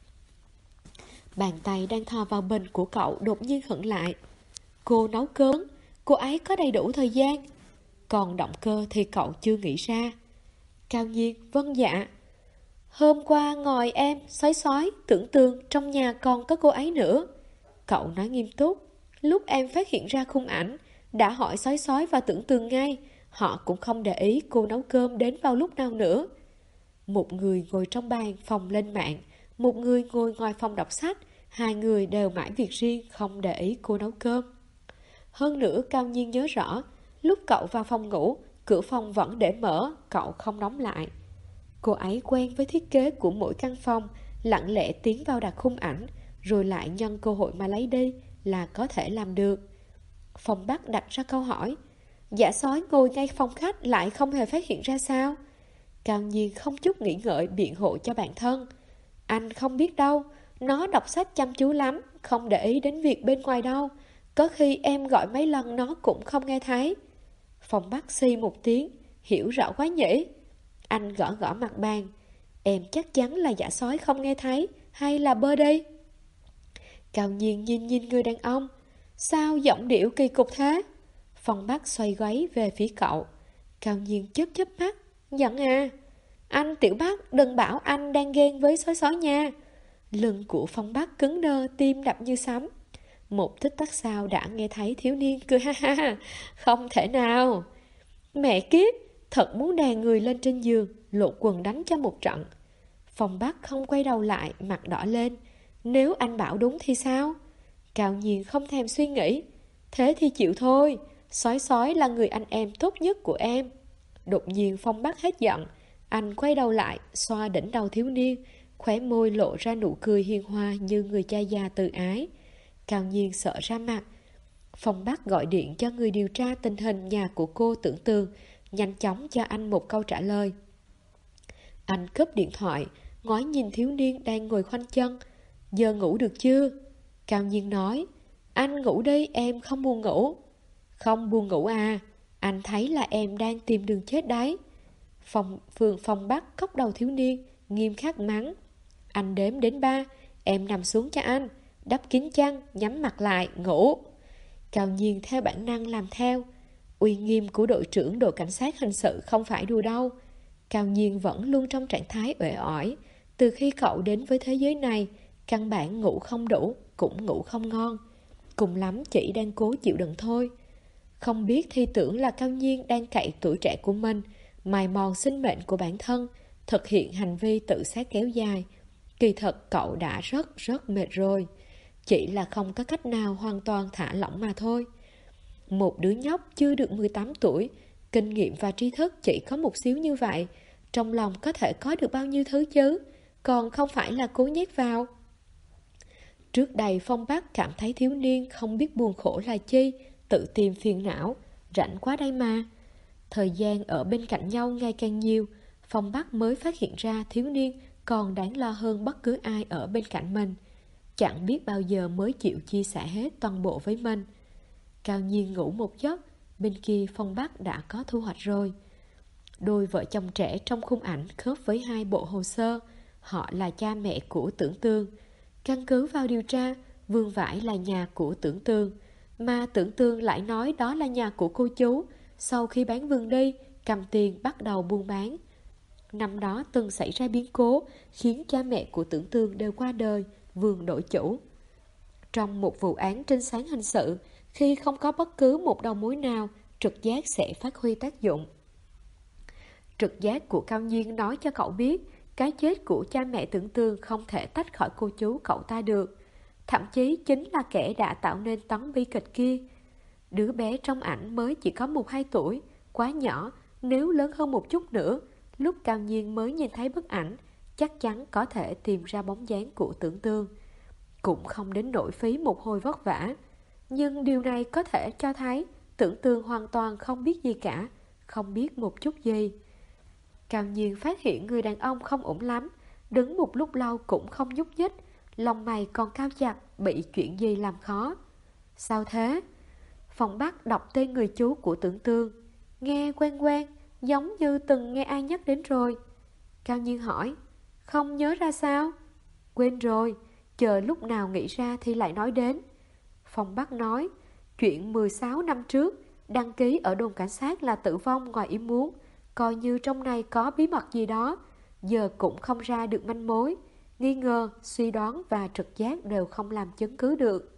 A: Bàn tay đang thò vào bình của cậu đột nhiên khựng lại. Cô nấu cơm, cô ấy có đầy đủ thời gian. Còn động cơ thì cậu chưa nghĩ ra. Cao Nhiên, vâng dạ. Hôm qua ngồi em, sói, tưởng tượng trong nhà còn có cô ấy nữa. Cậu nói nghiêm túc. Lúc em phát hiện ra khung ảnh, đã hỏi sói và tưởng tượng ngay. Họ cũng không để ý cô nấu cơm đến vào lúc nào nữa. Một người ngồi trong bàn phòng lên mạng, một người ngồi ngoài phòng đọc sách. Hai người đều mãi việc riêng, không để ý cô nấu cơm. Hơn nữa Cao Nhiên nhớ rõ, lúc cậu vào phòng ngủ, cửa phòng vẫn để mở, cậu không đóng lại. Cô ấy quen với thiết kế của mỗi căn phòng, lặng lẽ tiến vào đặt khung ảnh, rồi lại nhân cơ hội mà lấy đi là có thể làm được. Phong Bắc đặt ra câu hỏi. Giả sói ngồi ngay phòng khách lại không hề phát hiện ra sao? Cao Nhiên không chút nghĩ ngợi biện hộ cho bản thân. Anh không biết đâu, nó đọc sách chăm chú lắm, không để ý đến việc bên ngoài đâu. Có khi em gọi mấy lần nó cũng không nghe thấy. Phong Bắc xì một tiếng, hiểu rõ quá nhỉ? Anh gõ gõ mặt bàn. Em chắc chắn là giả sói không nghe thấy, hay là bơ đi? Cao Nhiên nhìn người đàn ông. Sao giọng điệu kỳ cục thế? Phong Bắc xoay gáy về phía cậu. Cao Nhiên chớp chớp mắt. Giận à? Anh Tiểu Bắc, đừng bảo anh đang ghen với sói sói nha. Lưng của Phong Bắc cứng đơ, tim đập như sấm. Một tích tắc sau đã nghe thấy thiếu niên cười ha ha. Không thể nào. Mẹ kiếp, thật muốn đè người lên trên giường, lột quần đánh cho một trận. Phong Bắc không quay đầu lại, mặt đỏ lên. Nếu anh bảo đúng thì sao? Cao Nhiên không thèm suy nghĩ. Thế thì chịu thôi, sói sói là người anh em tốt nhất của em. Đột nhiên Phong Bắc hết giận. Anh quay đầu lại, xoa đỉnh đầu thiếu niên, khóe môi lộ ra nụ cười hiền hòa như người cha già từ ái. Cao Nhiên sợ ra mặt. Phong Bắc gọi điện cho người điều tra tình hình nhà của cô Tưởng Tường, nhanh chóng cho anh một câu trả lời. Anh cướp điện thoại, ngoái nhìn thiếu niên đang ngồi khoanh chân. Giờ ngủ được chưa? Cao Nhiên nói. Anh ngủ đi, em không buồn ngủ. Không buồn ngủ à? Anh thấy là em đang tìm đường chết đấy. Phong Bắc cốc đầu thiếu niên, nghiêm khắc mắng. Anh đếm đến 3, em nằm xuống cho anh, đắp kín chăn, nhắm mặt lại, ngủ. Cao Nhiên theo bản năng làm theo. Uy nghiêm của đội trưởng đội cảnh sát hình sự không phải đùa đâu. Cao Nhiên vẫn luôn trong trạng thái uể oải. Từ khi cậu đến với thế giới này, căn bản ngủ không đủ, cũng ngủ không ngon. Cùng lắm chỉ đang cố chịu đựng thôi. Không biết thì tưởng là Cao Nhiên đang cậy tuổi trẻ của mình, mài mòn sinh mệnh của bản thân, thực hiện hành vi tự sát kéo dài. Kỳ thật cậu đã rất mệt rồi. Chỉ là không có cách nào hoàn toàn thả lỏng mà thôi. Một đứa nhóc chưa được 18 tuổi, kinh nghiệm và tri thức chỉ có một xíu như vậy, trong lòng có thể có được bao nhiêu thứ chứ, còn không phải là cố nhét vào. Trước đây Phong Bắc cảm thấy thiếu niên không biết buồn khổ là chi, tự tìm phiền não, rảnh quá đây mà. Thời gian ở bên cạnh nhau ngày càng nhiều, Phong Bắc mới phát hiện ra thiếu niên còn đáng lo hơn bất cứ ai ở bên cạnh mình. Chẳng biết bao giờ mới chịu chia sẻ hết toàn bộ với mình. Cao Nhiên ngủ một giấc, bên kia Phong Bắc đã có thu hoạch rồi. Đôi vợ chồng trẻ trong khung ảnh khớp với 2 bộ hồ sơ. Họ là cha mẹ của Tưởng Tường. Căn cứ vào điều tra, vườn vải là nhà của Tưởng Tường, mà Tưởng Tường lại nói đó là nhà của cô chú. Sau khi bán vườn đi, cầm tiền bắt đầu buôn bán. Năm đó từng xảy ra biến cố khiến cha mẹ của Tưởng Tường đều qua đời, vườn đổi chủ. Trong một vụ án trinh sáng hình sự, khi không có bất cứ một đầu mối nào, trực giác sẽ phát huy tác dụng. Trực giác của Cao Nhiên nói cho cậu biết cái chết của cha mẹ Tưởng Tường không thể tách khỏi cô chú cậu ta được. Thậm chí chính là kẻ đã tạo nên tấn bi kịch kia. Đứa bé trong ảnh mới chỉ có 1-2 tuổi, quá nhỏ. Nếu lớn hơn một chút nữa, lúc Cao Nhiên mới nhìn thấy bức ảnh, chắc chắn có thể tìm ra bóng dáng của Tưởng Tường. Cũng không đến nỗi phí một hồi vất vả. Nhưng điều này có thể cho thấy Tưởng Tường hoàn toàn không biết gì cả, không biết một chút gì. Cao Nhiên phát hiện người đàn ông không ổn lắm, đứng một lúc lâu cũng không nhúc nhích, lông mày còn cao chặt, bị chuyện gì làm khó. Sao thế? Phong Bắc đọc tên người chú của Tưởng Tường. Nghe quen quen, giống như từng nghe ai nhắc đến rồi. Cao Nhiên hỏi. Không nhớ ra sao? Quên rồi, chờ lúc nào nghĩ ra thì lại nói đến. Phong Bắc nói. Chuyện 16 năm trước, đăng ký ở đồn cảnh sát là tử vong ngoài ý muốn, coi như trong này có bí mật gì đó. Giờ cũng không ra được manh mối. Nghi ngờ, suy đoán và trực giác đều không làm chứng cứ được.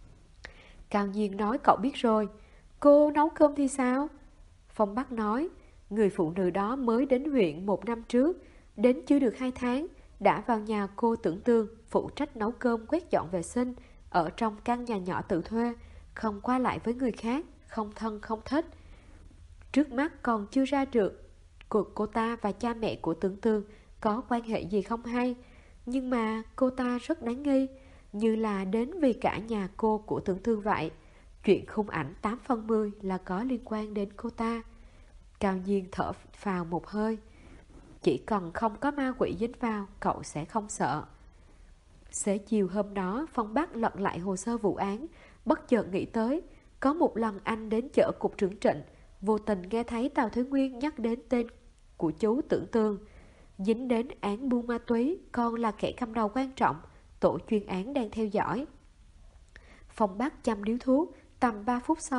A: Cao Nhiên nói cậu biết rồi. Cô nấu cơm thì sao? Phong Bắc nói. Người phụ nữ đó mới đến huyện 1 năm trước, đến chưa được 2 tháng, đã vào nhà cô Tưởng Tường, phụ trách nấu cơm quét dọn vệ sinh, ở trong căn nhà nhỏ tự thuê, không qua lại với người khác, không thân không thích. Trước mắt còn chưa ra được cô ta và cha mẹ của Tưởng Tường có quan hệ gì không hay. Nhưng mà cô ta rất đáng nghi, như là đến vì cả nhà cô của Tưởng Tường vậy. Chuyện khung ảnh 8 phần 10 là có liên quan đến cô ta. Cao Nhiên thở phào một hơi. Chỉ cần không có ma quỷ dính vào, cậu sẽ không sợ. Xế chiều hôm đó, Phong Bắc lật lại hồ sơ vụ án, bất chợt nghĩ tới. Có một lần anh đến chợ cục trưởng Trịnh, vô tình nghe thấy Tào Thế Nguyên nhắc đến tên của chú Tưởng Tường. Dính đến án buôn ma túy, còn là kẻ cầm đầu quan trọng, tổ chuyên án đang theo dõi. Phong Bắc châm điếu thuốc, tầm 3 phút sau,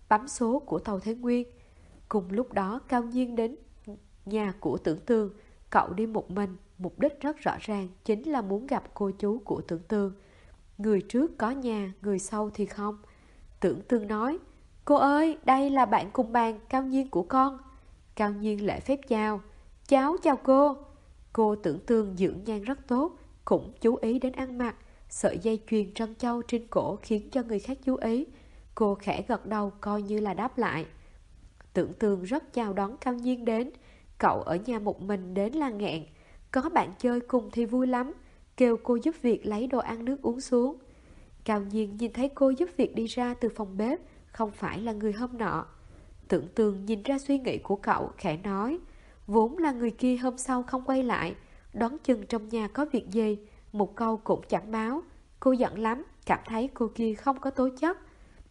A: bấm số của Tàu Thế Nguyên. Cùng lúc đó Cao Nhiên đến nhà của Tưởng Tường. Cậu đi một mình, mục đích rất rõ ràng, chính là muốn gặp cô chú của Tưởng Tường. Người trước có nhà, người sau thì không. Tưởng Tường nói, cô ơi, đây là bạn cùng bàn Cao Nhiên của con. Cao Nhiên lễ phép chào, cháu chào cô. Cô Tưởng Tường dưỡng nhan rất tốt, cũng chú ý đến ăn mặc. Sợi dây chuyền trân châu trên cổ khiến cho người khác chú ý. Cô khẽ gật đầu coi như là đáp lại. Tưởng Tường rất chào đón Cao Nhiên đến. Cậu ở nhà một mình đến là nghẹn. Có bạn chơi cùng thì vui lắm, kêu cô giúp việc lấy đồ ăn nước uống xuống. Cao Nhiên nhìn thấy cô giúp việc đi ra từ phòng bếp, không phải là người hôm nọ. Tưởng Tường nhìn ra suy nghĩ của cậu, khẽ nói, vốn là người kia hôm sau không quay lại, đoán chừng trong nhà có việc gì, một câu cũng chẳng báo. Cô giận lắm, cảm thấy cô kia không có tố chất.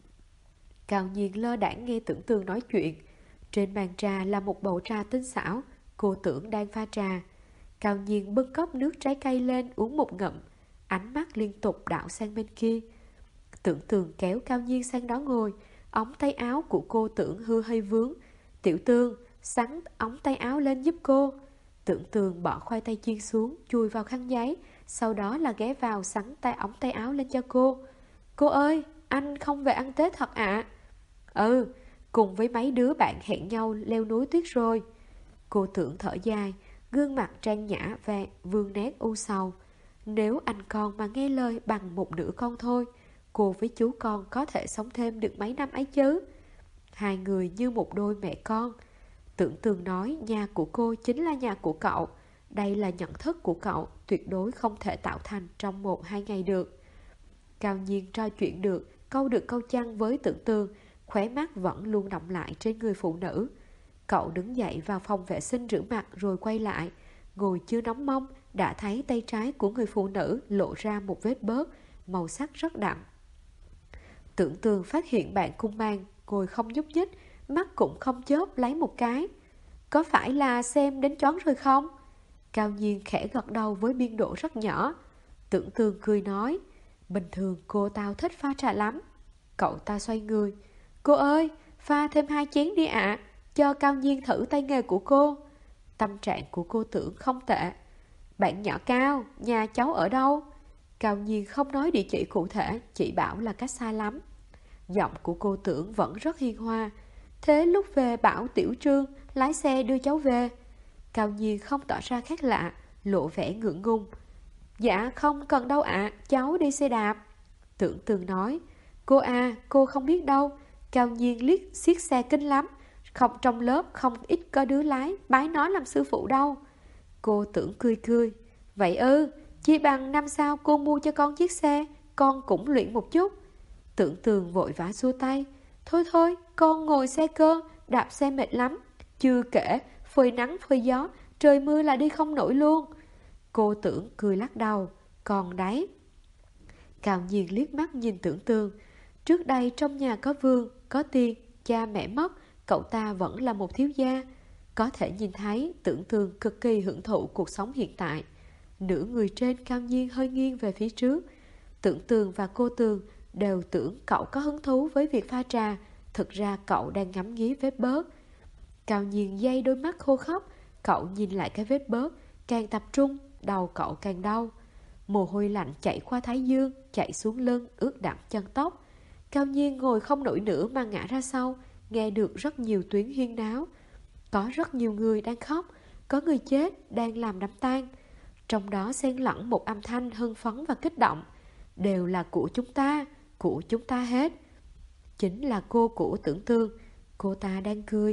A: Cao Nhiên lơ đãng nghe Tưởng Tường nói chuyện. Trên bàn trà là một bầu trà tinh xảo, cô Tưởng đang pha trà. Cao Nhiên bưng cốc nước trái cây lên uống một ngụm, ánh mắt liên tục đảo sang bên kia. Tưởng Tường kéo Cao Nhiên sang đó ngồi, ống tay áo của cô Tưởng hư hơi vướng. Tiểu Tường, xắn ống tay áo lên giúp cô. Tưởng Tường bỏ khoai tây chiên xuống, chui vào khăn giấy, sau đó là ghé vào xắn ống tay áo lên cho cô. Cô ơi, anh không về ăn Tết thật ạ? Ừ, cùng với mấy đứa bạn hẹn nhau leo núi tuyết rồi. Cô Tưởng thở dài, gương mặt trang nhã và vương nét u sầu. Nếu anh con mà nghe lời bằng một nửa con thôi, cô với chú con có thể sống thêm được mấy năm ấy chứ. Hai người như một đôi mẹ con. Tưởng Tường nói nhà của cô chính là nhà của cậu. Đây là nhận thức của cậu, tuyệt đối không thể tạo thành trong 1-2 ngày được. Cao Nhiên trò chuyện được câu chăng với Tưởng Tường, khóe mắt vẫn luôn đọng lại trên người phụ nữ. Cậu đứng dậy vào phòng vệ sinh rửa mặt rồi quay lại. Ngồi chưa nóng mông, đã thấy tay trái của người phụ nữ lộ ra một vết bớt, màu sắc rất đậm. Tưởng Tường phát hiện bạn cung mang, ngồi không nhúc nhích, mắt cũng không chớp lấy một cái. Có phải là xem đến choáng rồi không? Cao Nhiên khẽ gật đầu với biên độ rất nhỏ. Tưởng Tường cười nói, bình thường cô tao thích pha trà lắm. Cậu ta xoay người, cô ơi, pha thêm 2 chén đi ạ, cho Cao Nhiên thử tay nghề của cô. Tâm trạng của cô Tưởng không tệ. Bạn nhỏ Cao, nhà cháu ở đâu? Cao Nhiên không nói địa chỉ cụ thể, chỉ bảo là cách xa lắm. Giọng của cô Tưởng vẫn rất hiền hòa. Thế lúc về bảo Tiểu Trương lái xe đưa cháu về. Cao Nhiên không tỏ ra khác lạ, lộ vẻ ngượng ngùng. Dạ không cần đâu ạ, cháu đi xe đạp. Tưởng Tường nói, cô à, cô không biết đâu. Cao Nhiên liếc xiết xe kinh lắm, không trong lớp không ít có đứa lái, bái nó làm sư phụ đâu. Cô Tưởng cười cười, vậy chi bằng năm sau cô mua cho con chiếc xe, con cũng luyện một chút. Tưởng Tường vội vã xua tay, thôi thôi, con ngồi xe cơ, đạp xe mệt lắm. Chưa kể, phơi nắng phơi gió, trời mưa là đi không nổi luôn. Cô Tưởng cười lắc đầu, còn đấy. Cao Nhiên liếc mắt nhìn Tưởng Tường. Trước đây trong nhà có Vương, có Tiên, cha mẹ mất, cậu ta vẫn là một thiếu gia. Có thể nhìn thấy Tưởng Tường cực kỳ hưởng thụ cuộc sống hiện tại. Nửa người trên Cao Nhiên hơi nghiêng về phía trước. Tưởng Tường và cô Tường đều tưởng cậu có hứng thú với việc pha trà. Thực ra cậu đang ngắm nghía vết bớt. Cao Nhiên dây đôi mắt khô khóc. Cậu nhìn lại cái vết bớt, càng tập trung, đầu cậu càng đau. Mồ hôi lạnh chảy qua thái dương, chạy xuống lưng, ướt đẫm chân tóc. Cao Nhiên ngồi không nổi nữa mà ngã ra sau, nghe được rất nhiều tiếng huyên náo. Có rất nhiều người đang khóc, có người chết đang làm đám tang. Trong đó xen lẫn một âm thanh hưng phấn và kích động. Đều là của chúng ta hết. Chính là cô của Tưởng Tường, cô ta đang cười.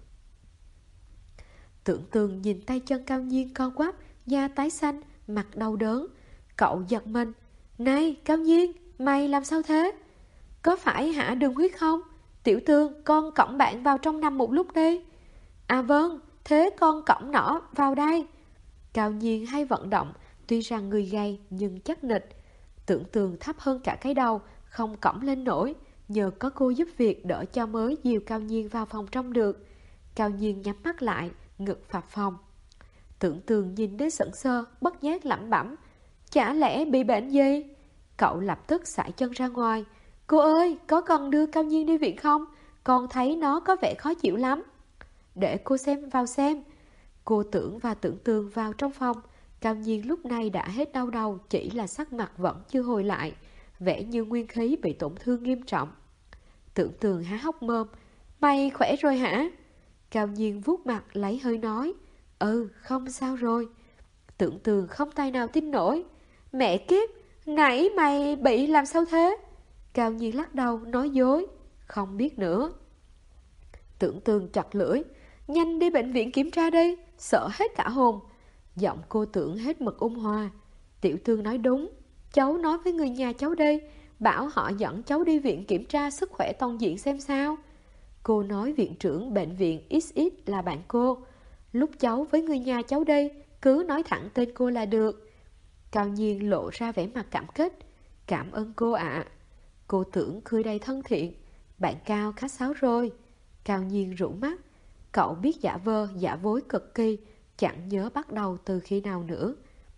A: Tưởng Tường nhìn tay chân Cao Nhiên co quắp, da tái xanh, mặt đau đớn. Cậu giật mình, này Cao Nhiên, mày làm sao thế? Có phải hạ đường huyết không? Tiểu Tường, con cõng bạn vào trong nằm một lúc đi. À vâng, thế con cõng nó vào đây. Cao Nhiên hay vận động, tuy rằng người gầy nhưng chắc nịch. Tưởng Tường thấp hơn cả cái đầu, không cõng lên nổi. Nhờ có cô giúp việc đỡ cho mới dìu Cao Nhiên vào phòng trong được. Cao Nhiên nhắm mắt lại, ngực phập phồng. Tưởng Tường nhìn đến sững sờ, bất giác lẩm bẩm, chả lẽ bị bệnh gì? Cậu lập tức sải chân ra ngoài. Cô ơi, có cần đưa Cao Nhiên đi viện không? con thấy nó có vẻ khó chịu lắm. Để cô xem vào xem. Cô Tưởng và Tưởng Tường vào trong phòng. Cao Nhiên lúc này đã hết đau đầu, chỉ là sắc mặt vẫn chưa hồi lại, vẻ như nguyên khí bị tổn thương nghiêm trọng. Tưởng Tường há hốc mồm. Mày khỏe rồi hả? Cao Nhiên vuốt mặt lấy hơi nói. Ừ, không sao rồi. Tưởng Tường không tài nào tin nổi. Mẹ kiếp, nãy mày bị làm sao thế? Cao Nhiên lắc đầu nói dối. Không biết nữa. Tưởng Tường chặt lưỡi. Nhanh đi bệnh viện kiểm tra đi, sợ hết cả hồn. Giọng cô Tưởng hết mực ôn hòa. Tiểu Tương nói đúng, cháu nói với người nhà cháu đi, bảo họ dẫn cháu đi viện kiểm tra sức khỏe toàn diện xem sao. Cô nói viện trưởng bệnh viện XX là bạn cô. Lúc cháu với người nhà cháu đi, cứ nói thẳng tên cô là được. Cao Nhiên lộ ra vẻ mặt cảm kích. Cảm ơn cô ạ. Cô Tưởng cười đầy thân thiện. Bạn Cao khách sáo rồi. Cao Nhiên rũ mắt. Cậu biết giả vờ giả vối cực kỳ, chẳng nhớ bắt đầu từ khi nào nữa.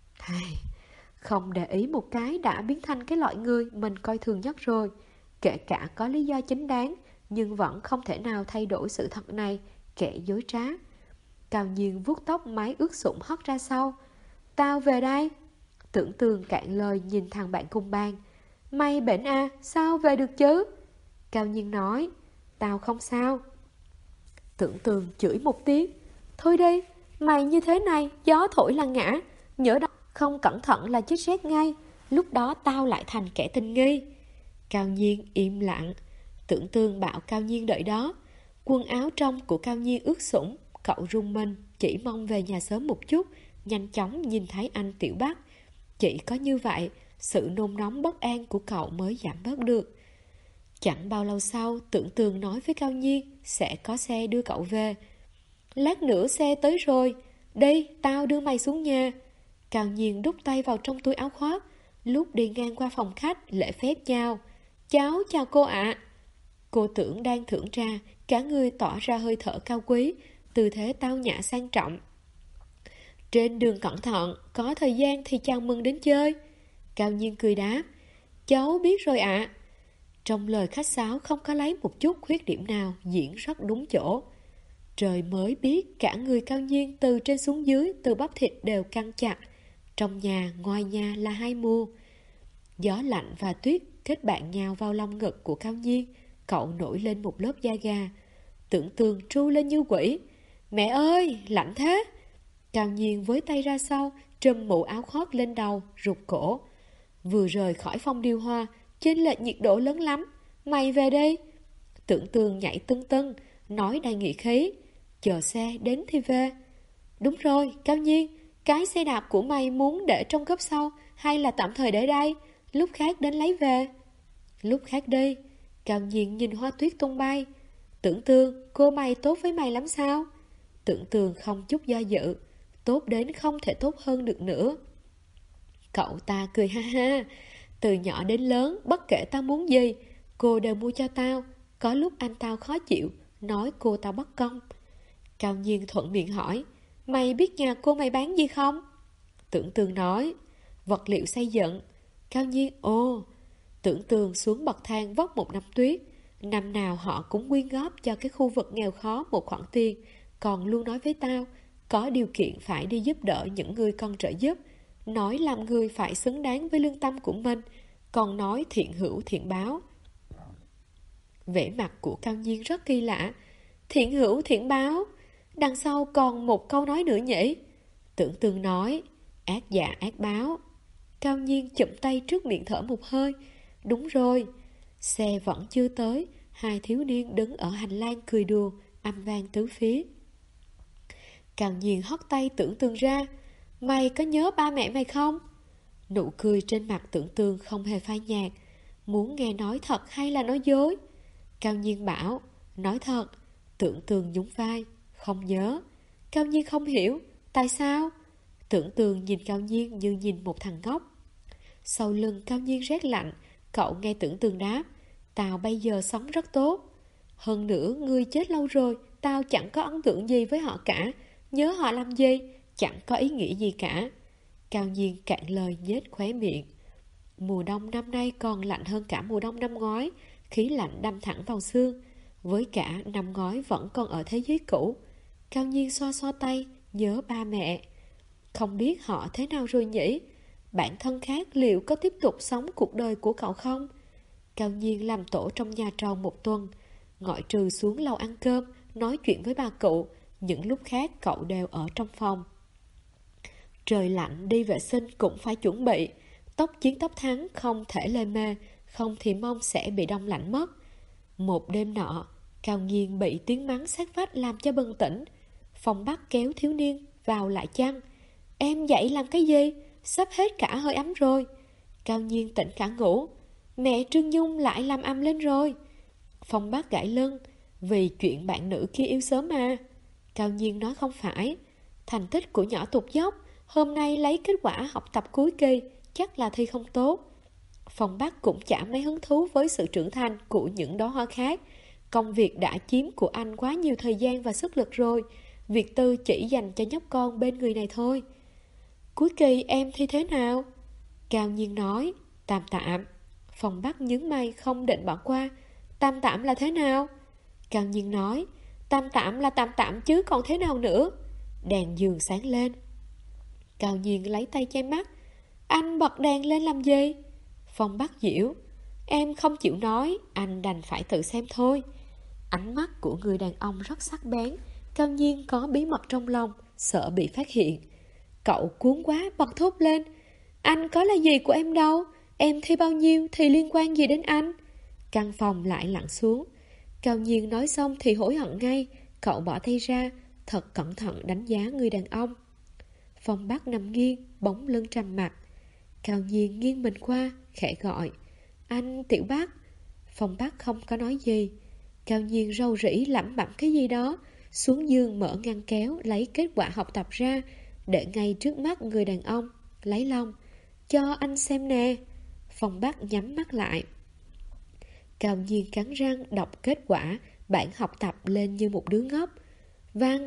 A: Không để ý một cái đã biến thành cái loại người mình coi thường nhất rồi. Kể cả có lý do chính đáng, nhưng vẫn không thể nào thay đổi sự thật này, kẻ dối trá. Cao Nhiên vuốt tóc mái ướt sũng hất ra sau. Tao về đây. Tưởng Tường cạn lời nhìn thằng bạn cùng bàn. Mày bệnh à, sao về được chứ? Cao Nhiên nói. Tao không sao. Tưởng Tường chửi một tiếng. Thôi đi, mày như thế này, gió thổi là ngã. Nhỡ đâu không cẩn thận là chết rét ngay. Lúc đó tao lại thành kẻ tình nghi. Cao Nhiên im lặng. Tưởng Tường bảo Cao Nhiên đợi đó. Quần áo trong của Cao Nhiên ướt sũng. Cậu run mình, chỉ mong về nhà sớm một chút, nhanh chóng nhìn thấy anh Tiểu Bắc. Chỉ có như vậy, sự nôn nóng bất an của cậu mới giảm bớt được. Chẳng bao lâu sau, Tưởng Tường nói với Cao Nhiên sẽ có xe đưa cậu về. Lát nữa xe tới rồi, đi, tao đưa mày xuống nhà. Cao Nhiên đút tay vào trong túi áo khoác. Lúc đi ngang qua phòng khách, lễ phép chào. Cháu chào cô ạ. Cô Tưởng đang thưởng trà, cả người tỏ ra hơi thở cao quý, tư thế tao nhã sang trọng. Trên đường cẩn thận, có thời gian thì chào mừng đến chơi. Cao Nhiên cười đáp. Cháu biết rồi ạ. Trong lời khách sáo không có lấy một chút khuyết điểm nào, diễn rất đúng chỗ. Trời mới biết cả người Cao Nhiên từ trên xuống dưới, từ bắp thịt đều căng chặt. Trong nhà, ngoài nhà là hai mùa. Gió lạnh và tuyết kết bạn nhau vào lông ngực của Cao Nhiên. Cậu nổi lên một lớp da gà. Tưởng Tường tru lên như quỷ. Mẹ ơi, lạnh thế. Cao Nhiên với tay ra sau, trùm mũ áo khoác lên đầu, rụt cổ. Vừa rời khỏi phòng điều hòa, chênh lệch nhiệt độ lớn lắm. Mày về đây. Tưởng Tường nhảy tưng tưng, nói đầy nghị khí. Chờ xe đến thì về. Đúng rồi, Cao Nhiên, cái xe đạp của mày muốn để trong cốp sau hay là tạm thời để đây, lúc khác đến lấy về? Lúc khác đi. Cao Nhiên nhìn hoa tuyết tung bay. Tưởng Tường, cô mày tốt với mày lắm sao? Tưởng Tường không chút do dự. Tốt đến không thể tốt hơn được nữa. Cậu ta cười ha ha. Từ nhỏ đến lớn, bất kể tao muốn gì, cô đều mua cho tao. Có lúc anh tao khó chịu, nói cô tao bất công. Cao Nhiên thuận miệng hỏi. Mày biết nhà cô mày bán gì không? Tưởng Tường nói. Vật liệu xây dựng. Cao Nhiên, ồ. Tưởng Tường xuống bậc thang vóc một năm tuyết. Năm nào họ cũng quyên góp cho cái khu vực nghèo khó một khoản tiền. Còn luôn nói với tao, có điều kiện phải đi giúp đỡ những người con trợ giúp. Nói làm người phải xứng đáng với lương tâm của mình. Còn nói thiện hữu thiện báo. Vẻ mặt của Cao Nhiên rất kỳ lạ. Thiện hữu thiện báo. Đằng sau còn một câu nói nữa nhỉ? Tưởng Tường nói. Ác dạ ác báo. Cao Nhiên chụm tay trước miệng thở một hơi. Đúng rồi. Xe vẫn chưa tới. Hai thiếu niên đứng ở hành lang cười đùa, âm vang tứ phía. Cao Nhiên hất tay Tưởng Tường ra. Mày có nhớ ba mẹ mày không? Nụ cười trên mặt Tưởng Tường không hề phai nhạt. Muốn nghe nói thật hay là nói dối? Cao Nhiên bảo. Nói thật. Tưởng Tường nhún vai. Không nhớ. Cao Nhiên không hiểu. Tại sao? Tưởng Tường nhìn Cao Nhiên như nhìn một thằng ngốc. Sau lưng Cao Nhiên rét lạnh. Cậu nghe Tưởng Tường đáp. Tao bây giờ sống rất tốt. Hơn nữa ngươi chết lâu rồi, tao chẳng có ấn tượng gì với họ cả. Nhớ họ làm gì? Chẳng có ý nghĩa gì cả. Cao Nhiên cạn lời nhếch khóe miệng. Mùa đông năm nay còn lạnh hơn cả mùa đông năm ngoái. Khí lạnh đâm thẳng vào xương. với cả năm ngoái vẫn còn ở thế giới cũ. Cao Nhiên xoa xoa tay, nhớ ba mẹ. Không biết họ thế nào rồi nhỉ? Bản thân khác liệu có tiếp tục sống cuộc đời của cậu không? Cao Nhiên làm tổ trong nhà trọ một tuần, ngoại trừ xuống lầu ăn cơm, nói chuyện với bà cụ, những lúc khác cậu đều ở trong phòng. Trời lạnh đi vệ sinh cũng phải chuẩn bị, tốc chiến tốc thắng không thể lê mê, không thì mong sẽ bị đông lạnh mất. Một đêm nọ, Cao Nhiên bị tiếng mắng sát vách làm cho bừng tỉnh. Phong Bắc kéo thiếu niên vào lại chăn. Em dậy làm cái gì? Sắp hết cả hơi ấm rồi. Cao Nhiên tỉnh cả ngủ. Mẹ Trương Nhung lại làm âm lên rồi. Phong Bắc gãi lưng. Vì chuyện bạn nữ kia yêu sớm mà. Cao Nhiên nói không phải. Thành tích của nhỏ tụt dốc. Hôm nay lấy kết quả học tập cuối kỳ, chắc là thi không tốt. Phong Bắc cũng chả mấy hứng thú với sự trưởng thành của những đóa hoa khác. Công việc đã chiếm của anh quá nhiều thời gian và sức lực rồi. Việc tư chỉ dành cho nhóc con bên người này thôi. Cuối kỳ em thi thế nào? Cao Nhiên nói, tạm tạm. Phong Bắc nhướng mày không định bỏ qua. Tạm tạm là thế nào? Cao Nhiên nói, tạm tạm là tạm tạm chứ còn thế nào nữa? Đèn giường sáng lên. Cao Nhiên lấy tay che mắt. Anh bật đèn lên làm gì? Phong Bắc giễu. Em không chịu nói, anh đành phải tự xem thôi. Ánh mắt của người đàn ông rất sắc bén. Cao Nhiên có bí mật trong lòng, sợ bị phát hiện. Cậu cuốn quá bật thốt lên. Anh có là gì của em đâu. Em thi bao nhiêu thì liên quan gì đến anh? Căn phòng lại lặng xuống. Cao Nhiên nói xong thì hối hận ngay. Cậu bỏ tay ra, thật cẩn thận đánh giá người đàn ông. Phong Bắc nằm nghiêng, bóng lưng trầm mặc. Cao Nhiên nghiêng mình qua, khẽ gọi. Anh Tiểu Bắc. Phong Bắc không có nói gì. Cao Nhiên rầu rĩ lẩm bẩm cái gì đó, xuống giường mở ngăn kéo lấy kết quả học tập ra, để ngay trước mắt người đàn ông, lấy lông. Cho anh xem nè. Phong Bắc nhắm mắt lại. Cao Nhiên cắn răng đọc kết quả bản học tập lên như một đứa ngốc. Văn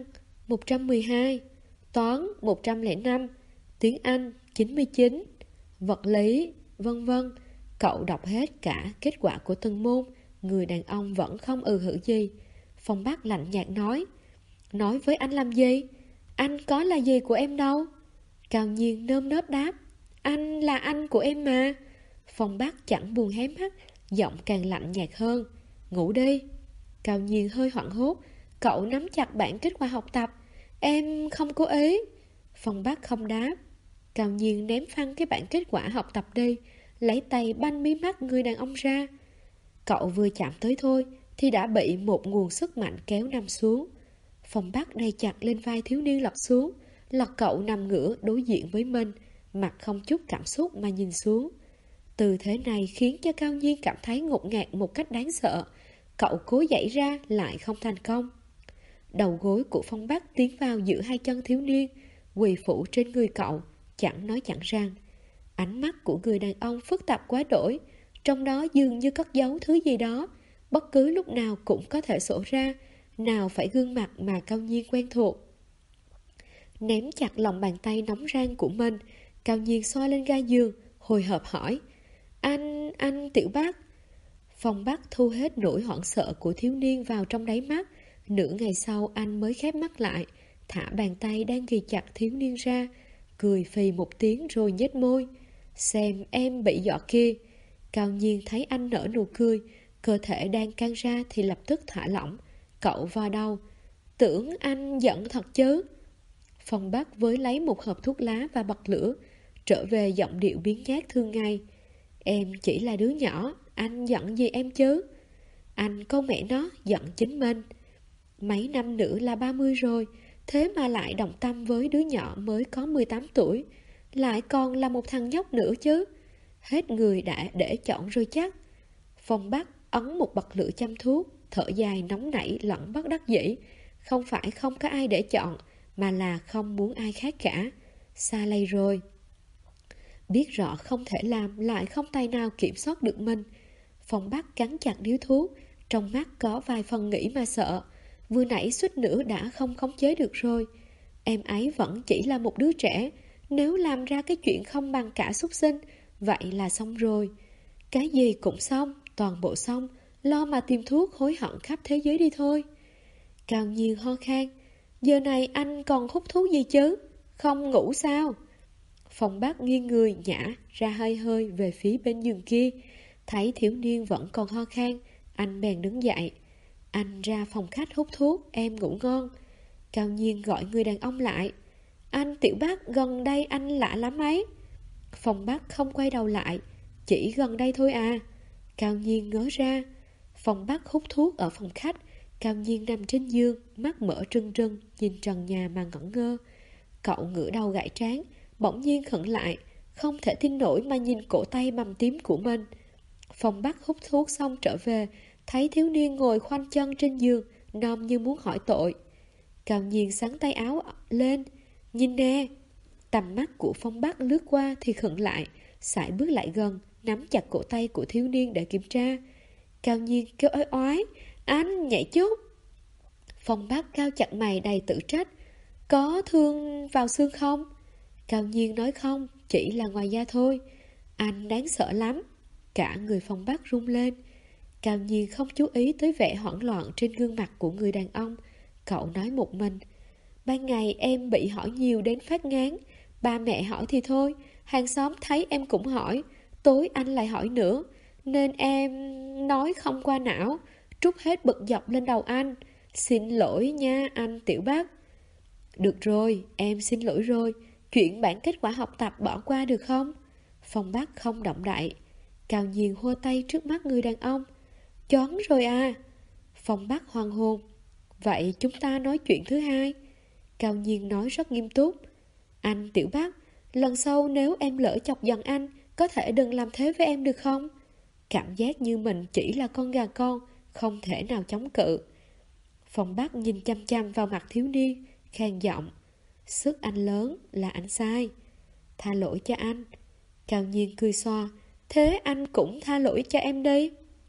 A: 112, toán 105, tiếng Anh 99, vật lý, vân vân. Cậu đọc hết cả kết quả của từng môn. Người đàn ông vẫn không hử gì. Phong Bắc lạnh nhạt nói. Nói với anh làm gì? Anh có là gì của em đâu. Cao Nhiên nơm nớp đáp. Anh là anh của em mà. Phong Bắc chẳng buồn hé mắt, giọng càng lạnh nhạt hơn. Ngủ đi. Cao Nhiên hơi hoảng hốt. Cậu nắm chặt bản kết quả học tập. Em không cố ý. Phong Bắc không đáp. Cao Nhiên ném phăng cái bản kết quả học tập đi, lấy tay banh mí mắt người đàn ông ra. Cậu vừa chạm tới thôi thì đã bị một nguồn sức mạnh kéo nằm xuống. Phong Bắc đay chặt lên vai thiếu niên lật xuống, lật cậu nằm ngửa đối diện với mình, mặt không chút cảm xúc mà nhìn xuống. Tư thế này khiến cho Cao Nhiên cảm thấy ngột ngạt một cách đáng sợ. Cậu cố giãy ra lại không thành công. Đầu gối của Phong Bắc tiến vào giữa hai chân thiếu niên, quỳ phủ trên người cậu, chẳng nói chẳng rằng. Ánh mắt của người đàn ông phức tạp quá đổi, trong đó dường như cất giấu thứ gì đó, bất cứ lúc nào cũng có thể sổ ra, nào phải gương mặt mà Cao Nhiên quen thuộc. Ném chặt lòng bàn tay nóng rang của mình, Cao Nhiên xoa lên ga giường, hồi hộp hỏi. Anh Tiểu Bắc. Phong Bắc thu hết nỗi hoảng sợ của thiếu niên vào trong đáy mắt. Nửa ngày sau anh mới khép mắt lại, thả bàn tay đang ghi chặt thiếu niên ra, cười phì một tiếng rồi nhếch môi. Xem em bị dọa kia. Cao Nhiên thấy anh nở nụ cười, cơ thể đang căng ra thì lập tức thả lỏng. Cậu vào đầu. Tưởng anh giận thật chứ. Phong Bắc với lấy một hộp thuốc lá và bật lửa, trở về giọng điệu biến nhát thương ngày. Em chỉ là đứa nhỏ, anh giận gì em chứ? Anh con mẹ nó giận chính mình. Mấy năm nữa là 30 rồi, thế mà lại đồng tâm với đứa nhỏ mới có 18 tuổi, lại còn là một thằng nhóc nữa chứ. Hết người đã để chọn rồi chắc. Phong Bắc ấn một bật lửa châm thuốc, thở dài nóng nảy lẫn bất đắc dĩ. Không phải không có ai để chọn, mà là không muốn ai khác cả. Xa lây rồi. Biết rõ không thể làm, lại không tay nào kiểm soát được mình. Phong Bắc cắn chặt điếu thuốc, trong mắt có vài phần nghĩ mà sợ. Vừa nãy suýt nữa đã không khống chế được rồi. Em ấy vẫn chỉ là một đứa trẻ, nếu làm ra cái chuyện không bằng cả súc sinh, vậy là xong rồi. Cái gì cũng xong, toàn bộ xong, lo mà tìm thuốc hối hận khắp thế giới đi thôi. Cao Nhiên ho khan. Giờ này anh còn hút thuốc gì chứ? Không ngủ sao? Phong Bác nghiêng người nhả ra hơi hơi về phía bên giường kia. Thấy thiếu niên vẫn còn ho khan, anh bèn đứng dậy. Anh ra phòng khách hút thuốc, em ngủ ngon. Cao Nhiên gọi người đàn ông lại. Anh Tiểu Bác, gần đây anh lạ lắm ấy. Phong Bác không quay đầu lại. Chỉ gần đây thôi à? Cao Nhiên ngớ ra. Phong Bác hút thuốc ở phòng khách. Cao Nhiên nằm trên giường, mắt mở trừng trừng, nhìn trần nhà mà ngẩn ngơ. Cậu ngửa đầu gãi trán, bỗng nhiên khựng lại, không thể tin nổi mà nhìn cổ tay bầm tím của mình. Phong Bác hút thuốc xong trở về, thấy thiếu niên ngồi khoanh chân trên giường, nom như muốn hỏi tội. Cao Nhiên xắn tay áo lên, nhìn nè. Tầm mắt của Phong Bác lướt qua thì khựng lại, sải bước lại gần, nắm chặt cổ tay của thiếu niên để kiểm tra. Cao Nhiên kêu oái oái, anh nhảy chút. Phong Bác cao chặt mày đầy tự trách. Có thương vào xương không? Cao Nhiên nói không, chỉ là ngoài da thôi. Anh đáng sợ lắm. Cả người Phong Bác run lên. Cao Nhiên không chú ý tới vẻ hoảng loạn trên gương mặt của người đàn ông. Cậu nói một mình. Ban ngày em bị hỏi nhiều đến phát ngán. Ba mẹ hỏi thì thôi, hàng xóm thấy em cũng hỏi, tối anh lại hỏi nữa, nên em nói không qua não, trút hết bực dọc lên đầu anh. Xin lỗi nha anh Tiểu Bác. Được rồi, em xin lỗi rồi. Chuyện bản kết quả học tập bỏ qua được không? Phong Bác không động đậy. Cao Nhiên hô tay trước mắt người đàn ông. Choáng rồi à? Phong Bác hoang hồn. Vậy chúng ta nói chuyện thứ hai. Cao Nhiên nói rất nghiêm túc. Anh Tiểu Bác, lần sau nếu em lỡ chọc giận anh, có thể đừng làm thế với em được không? Cảm giác như mình chỉ là con gà con, không thể nào chống cự. Phong Bác nhìn chăm chăm vào mặt thiếu niên, khàn giọng. Sức anh lớn là anh sai. Tha lỗi cho anh. Cao Nhiên cười xoa. Thế anh cũng tha lỗi cho em đi.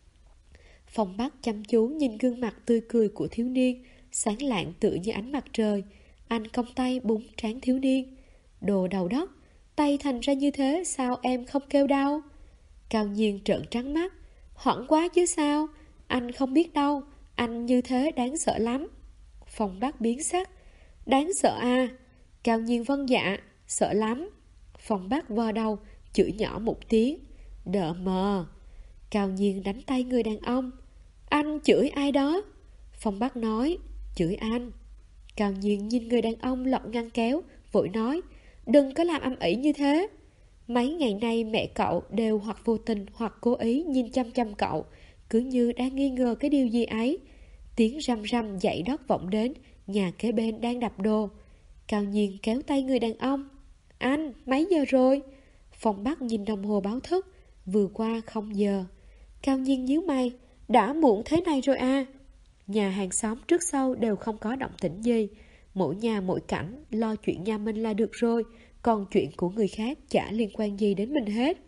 A: Phong Bác chăm chú nhìn gương mặt tươi cười của thiếu niên, sáng lạng tựa như ánh mặt trời. Anh cong tay búng trán thiếu niên. Đồ đầu đất, tay thành ra như thế sao em không kêu đau? Cao Nhiên trợn trắng mắt. Hoảng quá chứ sao? Anh không biết đâu, anh như thế đáng sợ lắm. Phong Bác biến sắc. Đáng sợ à? Cao Nhiên vâng dạ, sợ lắm. Phong Bác vò đầu, chửi nhỏ một tiếng. Đợ mờ. Cao Nhiên đánh tay người đàn ông. Anh chửi ai đó? Phong Bác nói, chửi anh. Cao Nhiên nhìn người đàn ông lọt ngăn kéo, vội nói, đừng có làm ầm ĩ như thế. Mấy ngày nay mẹ cậu đều hoặc vô tình hoặc cố ý nhìn chăm chăm cậu, cứ như đang nghi ngờ cái điều gì ấy. Tiếng răm răm dậy đất vọng đến, nhà kế bên đang đập đồ. Cao Nhiên kéo tay người đàn ông. Anh, mấy giờ rồi? Phong Bác nhìn đồng hồ báo thức, vừa qua 0 giờ. Cao Nhiên nhíu mày, đã muộn thế này rồi à? Nhà hàng xóm trước sau đều không có động tĩnh gì. Mỗi nhà mỗi cảnh, lo chuyện nhà mình là được rồi, còn chuyện của người khác chả liên quan gì đến mình hết.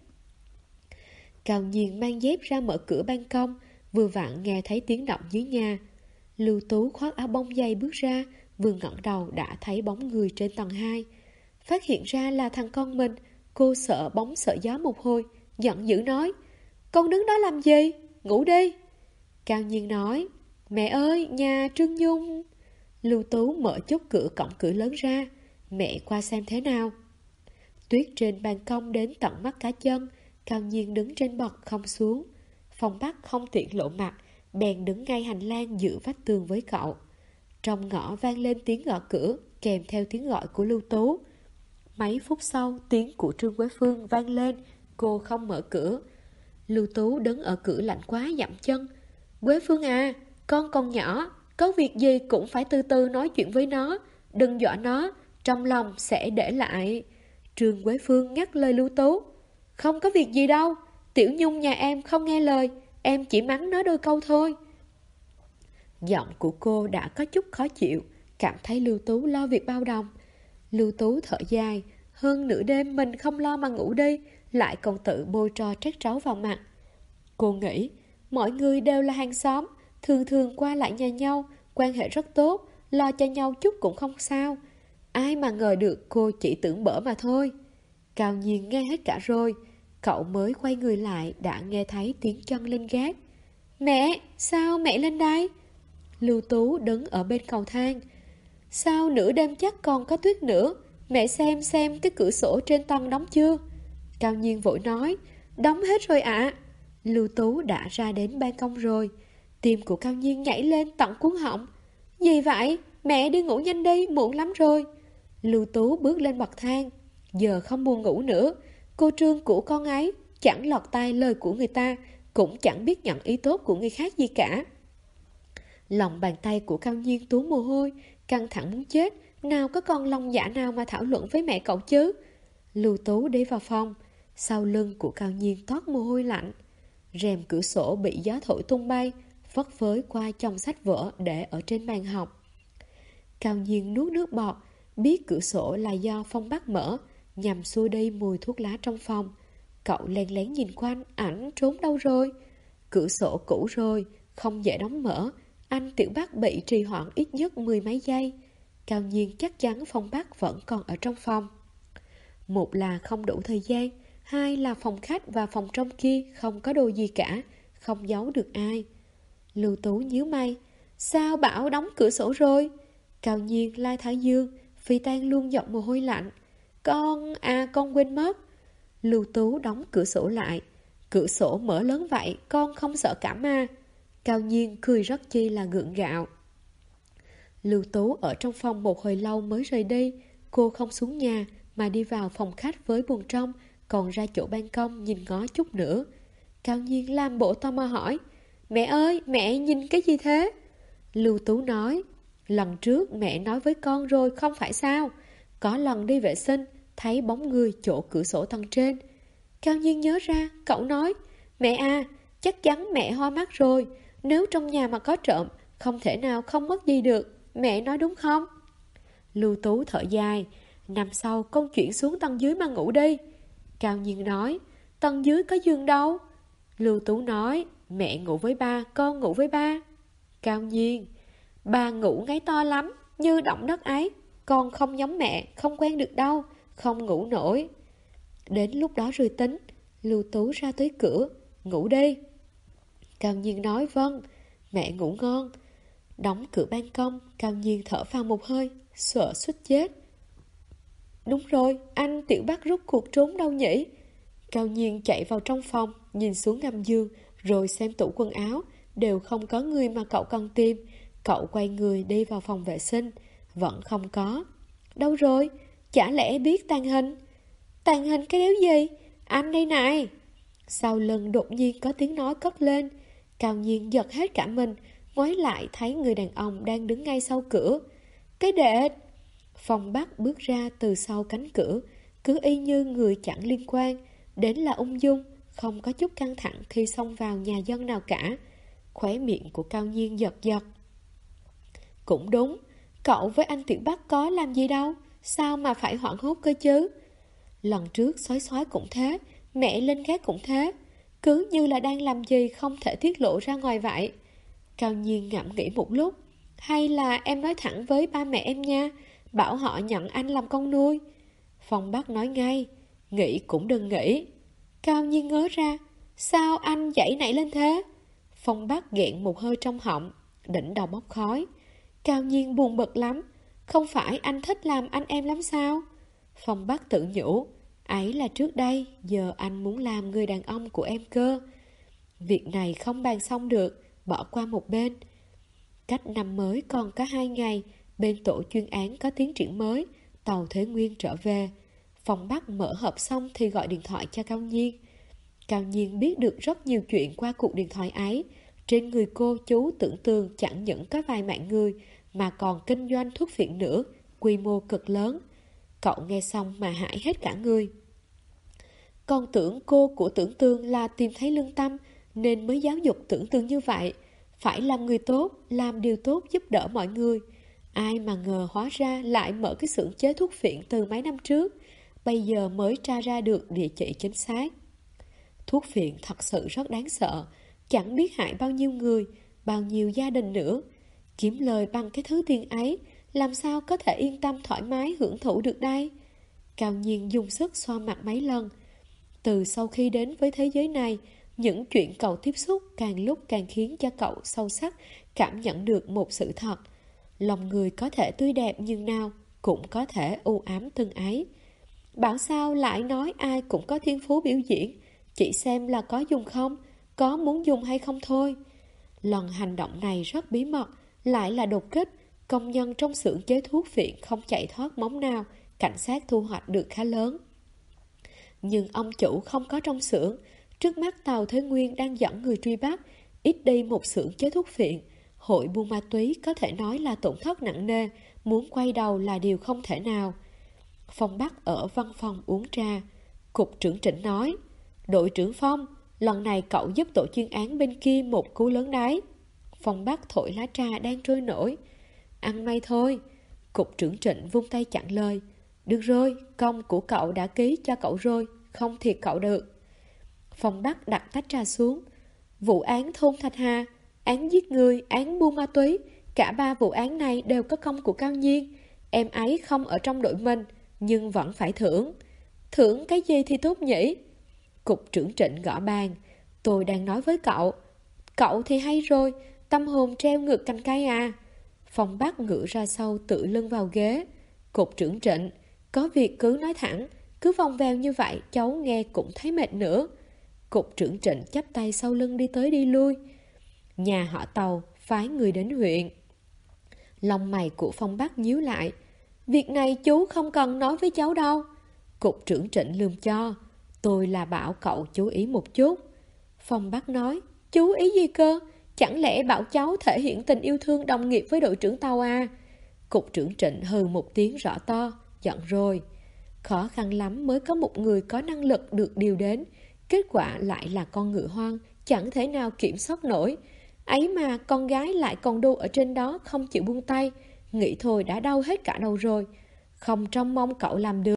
A: Cao Nhiên mang dép ra mở cửa ban công, vừa vặn nghe thấy tiếng động dưới nhà. Lưu Tú khoác áo bông dày bước ra, vừa ngẩng đầu đã thấy bóng người trên tầng 2. Phát hiện ra là thằng con mình, cô sợ bóng sợ gió một hồi, giận dữ nói, con đứng đó làm gì? Ngủ đi. Cao Nhiên nói, mẹ ơi, nhà Trương Nhung. Lưu Tú mở chốt cửa cổng cửa lớn ra, mẹ qua xem thế nào. Tuyết trên ban công đến tận mắt cá chân. Cao Nhiên đứng trên bậc không xuống. Phong Bác không tiện lộ mặt, bèn đứng ngay hành lang giữa vách tường với cậu. Trong ngõ vang lên tiếng gõ cửa, kèm theo tiếng gọi của Lưu Tú. Mấy phút sau, tiếng của Trương Quế Phương vang lên, cô không mở cửa. Lưu Tú đứng ở cửa lạnh quá dậm chân. Quế Phương à, con còn nhỏ, có việc gì cũng phải từ từ nói chuyện với nó, đừng dọa nó, trong lòng sẽ để lại. Trương Quế Phương ngắt lời Lưu Tú. Không có việc gì đâu, Tiểu Nhung nhà em không nghe lời, em chỉ mắng nó đôi câu thôi. Giọng của cô đã có chút khó chịu, cảm thấy Lưu Tú lo việc bao đồng. Lưu Tú thở dài, hơn nửa đêm mình không lo mà ngủ đi, lại còn tự bôi tro trách tráo vào mặt. Cô nghĩ, mọi người đều là hàng xóm, thường thường qua lại nhà nhau, quan hệ rất tốt, lo cho nhau chút cũng không sao. Ai mà ngờ được cô chỉ tưởng bở mà thôi. Cao Nhiên nghe hết cả rồi, cậu mới quay người lại đã nghe thấy tiếng chân lên gác. Mẹ, sao mẹ lên đây? Lưu Tú đứng ở bên cầu thang. Sao nửa đêm chắc còn có tuyết nữa? Mẹ xem cái cửa sổ trên tầng đóng chưa? Cao Nhiên vội nói, đóng hết rồi ạ. Lưu Tú đã ra đến ban công rồi. Tim của Cao Nhiên nhảy lên tận cuống họng. Gì vậy? Mẹ đi ngủ nhanh đi, muộn lắm rồi. Lưu Tú bước lên bậc thang. Giờ không buồn ngủ nữa. Cô Trương của con ấy chẳng lọt tai lời của người ta, cũng chẳng biết nhận ý tốt của người khác gì cả. Lòng bàn tay của Cao Nhiên túa mồ hôi, căng thẳng muốn chết. Nào có con lòng dạ nào mà thảo luận với mẹ cậu chứ? Lưu Tú đi vào phòng. Sau lưng của Cao Nhiên toát mồ hôi lạnh. Rèm cửa sổ bị gió thổi tung bay, phất phới qua chồng sách vở để ở trên bàn học. Cao Nhiên nuốt nước bọt, biết cửa sổ là do Phong Bắc mở, nhằm xua đi mùi thuốc lá trong phòng. Cậu lén lén nhìn quanh, ảnh trốn đâu rồi? Cửa sổ cũ rồi, không dễ đóng mở. Anh Tiểu Bắc bị trì hoãn ít nhất 10 mấy giây. Cao Nhiên chắc chắn Phong Bắc vẫn còn ở trong phòng. Một là không đủ thời gian, hai là phòng khách và phòng trong kia không có đồ gì cả, không giấu được ai. Lưu Tú nhíu mày, sao bảo đóng cửa sổ rồi? Cao Nhiên lai thái dương, phi tan luôn giọt mồ hôi lạnh. Con quên mất. Lưu Tú đóng cửa sổ lại. Cửa sổ mở lớn vậy, con không sợ cảm à? Cao Nhiên cười rất chi là gượng gạo. Lưu Tú ở trong phòng một hồi lâu mới rời đi. Cô không xuống nhà mà đi vào phòng khách với buồng trong, còn ra chỗ ban công nhìn ngó chút nữa. Cao Nhiên làm bộ tò mò hỏi, mẹ ơi, mẹ nhìn cái gì thế? Lưu Tú nói, lần trước mẹ nói với con rồi không phải sao? Có lần đi vệ sinh, thấy bóng người chỗ cửa sổ tầng trên. Cao Nhiên nhớ ra, cậu nói, mẹ à, chắc chắn mẹ hoa mắt rồi. Nếu trong nhà mà có trộm, không thể nào không mất gì được. Mẹ nói đúng không? Lưu Tú thở dài, năm sau con chuyển xuống tầng dưới mà ngủ đi. Cao Nhiên nói, tầng dưới có giường đâu? Lưu Tú nói, mẹ ngủ với ba, con ngủ với ba. Cao Nhiên, ba ngủ ngáy to lắm, như động đất ấy. Con không giống mẹ, không quen được đâu, không ngủ nổi. Đến lúc đó rồi tính. Lưu Tú ra tới cửa, ngủ đi. Cao Nhiên nói vâng, mẹ ngủ ngon. Đóng cửa ban công, Cao Nhiên thở phào một hơi, sợ suýt chết. Đúng rồi, anh Tiểu Bắc rút cuộc trốn đâu nhỉ? Cao Nhiên chạy vào trong phòng, nhìn xuống gầm giường, rồi xem tủ quần áo, đều không có người mà cậu cần tìm. Cậu quay người đi vào phòng vệ sinh, vẫn không có. Đâu rồi? Chả lẽ biết tàng hình? Tàng hình cái đéo gì? Anh đây này! Sau lưng đột nhiên có tiếng nói cất lên. Cao Nhiên giật hết cả mình, ngoái lại thấy người đàn ông đang đứng ngay sau cửa. Cái đệt! Phong Bắc bước ra từ sau cánh cửa, cứ y như người chẳng liên quan, đến là ung dung, không có chút căng thẳng khi xông vào nhà dân nào cả. Khóe miệng của Cao Nhiên giật giật. Cũng đúng, cậu với anh Tiểu Bắc có làm gì đâu, sao mà phải hoảng hốt cơ chứ? Lần trước Sói cũng thế, mẹ lên gác cũng thế, cứ như là đang làm gì không thể tiết lộ ra ngoài vậy. Cao Nhiên ngẫm nghĩ một lúc, hay là em nói thẳng với ba mẹ em nha, bảo họ nhận anh làm con nuôi. Phong Bắc nói ngay, nghĩ cũng đừng nghĩ. Cao Nhiên ngớ ra, sao anh dậy nảy lên thế? Phong Bắc nghẹn một hơi trong họng, đỉnh đầu bốc khói. Cao Nhiên buồn bực lắm, không phải anh thích làm anh em lắm sao? Phong Bắc tự nhủ, ấy là trước đây, giờ anh muốn làm người đàn ông của em cơ. Việc này không bàn xong được, bỏ qua một bên. Cách năm mới còn có 2 ngày, bên tổ chuyên án có tiến triển mới, tàu Thế Nguyên trở về. Phong Bắc mở hộp xong thì gọi điện thoại cho Cao Nhiên. Cao Nhiên biết được rất nhiều chuyện qua cuộc điện thoại ấy. Trên người cô chú tưởng tường chẳng những có vài mạng người, mà còn kinh doanh thuốc phiện nữa, quy mô cực lớn. Cậu nghe xong mà hãi hết cả người. Còn tưởng cô của tưởng tường là tìm thấy lương tâm, nên mới giáo dục tưởng tường như vậy. Phải làm người tốt, làm điều tốt giúp đỡ mọi người. Ai mà ngờ hóa ra lại mở cái xưởng chế thuốc phiện từ mấy năm trước, bây giờ mới tra ra được địa chỉ chính xác. Thuốc phiện thật sự rất đáng sợ, chẳng biết hại bao nhiêu người, bao nhiêu gia đình nữa. Kiếm lời bằng cái thứ tiền ấy, làm sao có thể yên tâm thoải mái hưởng thụ được đây? Cao Nhiên dùng sức xoa mặt mấy lần. Từ sau khi đến với thế giới này, Những chuyện cậu tiếp xúc càng lúc càng khiến cho cậu sâu sắc cảm nhận được một sự thật. Lòng người có thể tươi đẹp nhưng nào, cũng có thể u ám từng ấy. Bảo sao lại nói ai cũng có thiên phú biểu diễn, chỉ xem là có dùng không, có muốn dùng hay không thôi. Lần hành động này rất bí mật, lại là đột kích. Công nhân trong xưởng chế thuốc viện không chạy thoát móng nào, cảnh sát thu hoạch được khá lớn. Nhưng ông chủ không có trong xưởng. Trước mắt Tào Thế Nguyên đang dẫn người truy bắt, ít đi một xưởng chế thuốc viện. Hội buôn ma túy có thể nói là tổn thất nặng nề, muốn quay đầu là điều không thể nào. Phong Bắc ở văn phòng uống trà. Cục trưởng Trịnh nói: đội trưởng Phong, lần này cậu giúp tổ chuyên án bên kia một cú lớn đấy. Phong Bắc thổi lá trà đang trôi nổi. Ăn may thôi. Cục trưởng Trịnh vung tay chặn lời. Được rồi, công của cậu đã ký cho cậu rồi, không thiệt cậu được. Phong Bắc đặt tách trà xuống. Vụ án thôn Thạch Hà, án giết người, án buôn ma túy, cả ba vụ án này đều có công của Cao Nhiên. Em ấy không ở trong đội mình, nhưng vẫn phải thưởng. Thưởng cái gì thì tốt nhỉ? Cục trưởng Trịnh gõ bàn. Tôi đang nói với cậu. Cậu thì hay rồi, tâm hồn treo ngược cành cây à. Phong Bắc ngửa ra sau tự lưng vào ghế. Cục trưởng Trịnh, có việc cứ nói thẳng, cứ vòng vèo như vậy cháu nghe cũng thấy mệt nữa. Cục trưởng Trịnh chắp tay sau lưng đi tới đi lui. Nhà họ Tàu phái người đến huyện. Lông mày của Phong Bắc nhíu lại. Việc này chú không cần nói với cháu đâu. Cục trưởng Trịnh lườm cho. Tôi là bảo cậu chú ý một chút. Phong Bắc nói. Chú ý gì cơ? Chẳng lẽ bảo cháu thể hiện tình yêu thương đồng nghiệp với đội trưởng Tàu à? Cục trưởng Trịnh hừ một tiếng rõ to. Giận rồi. Khó khăn lắm mới có một người có năng lực được điều đến. Kết quả lại là con ngựa hoang, chẳng thể nào kiểm soát nổi. Ấy mà con gái lại còn đu ở trên đó không chịu buông tay. Nghĩ thôi đã đau hết cả đầu rồi. Không trông mong cậu làm được.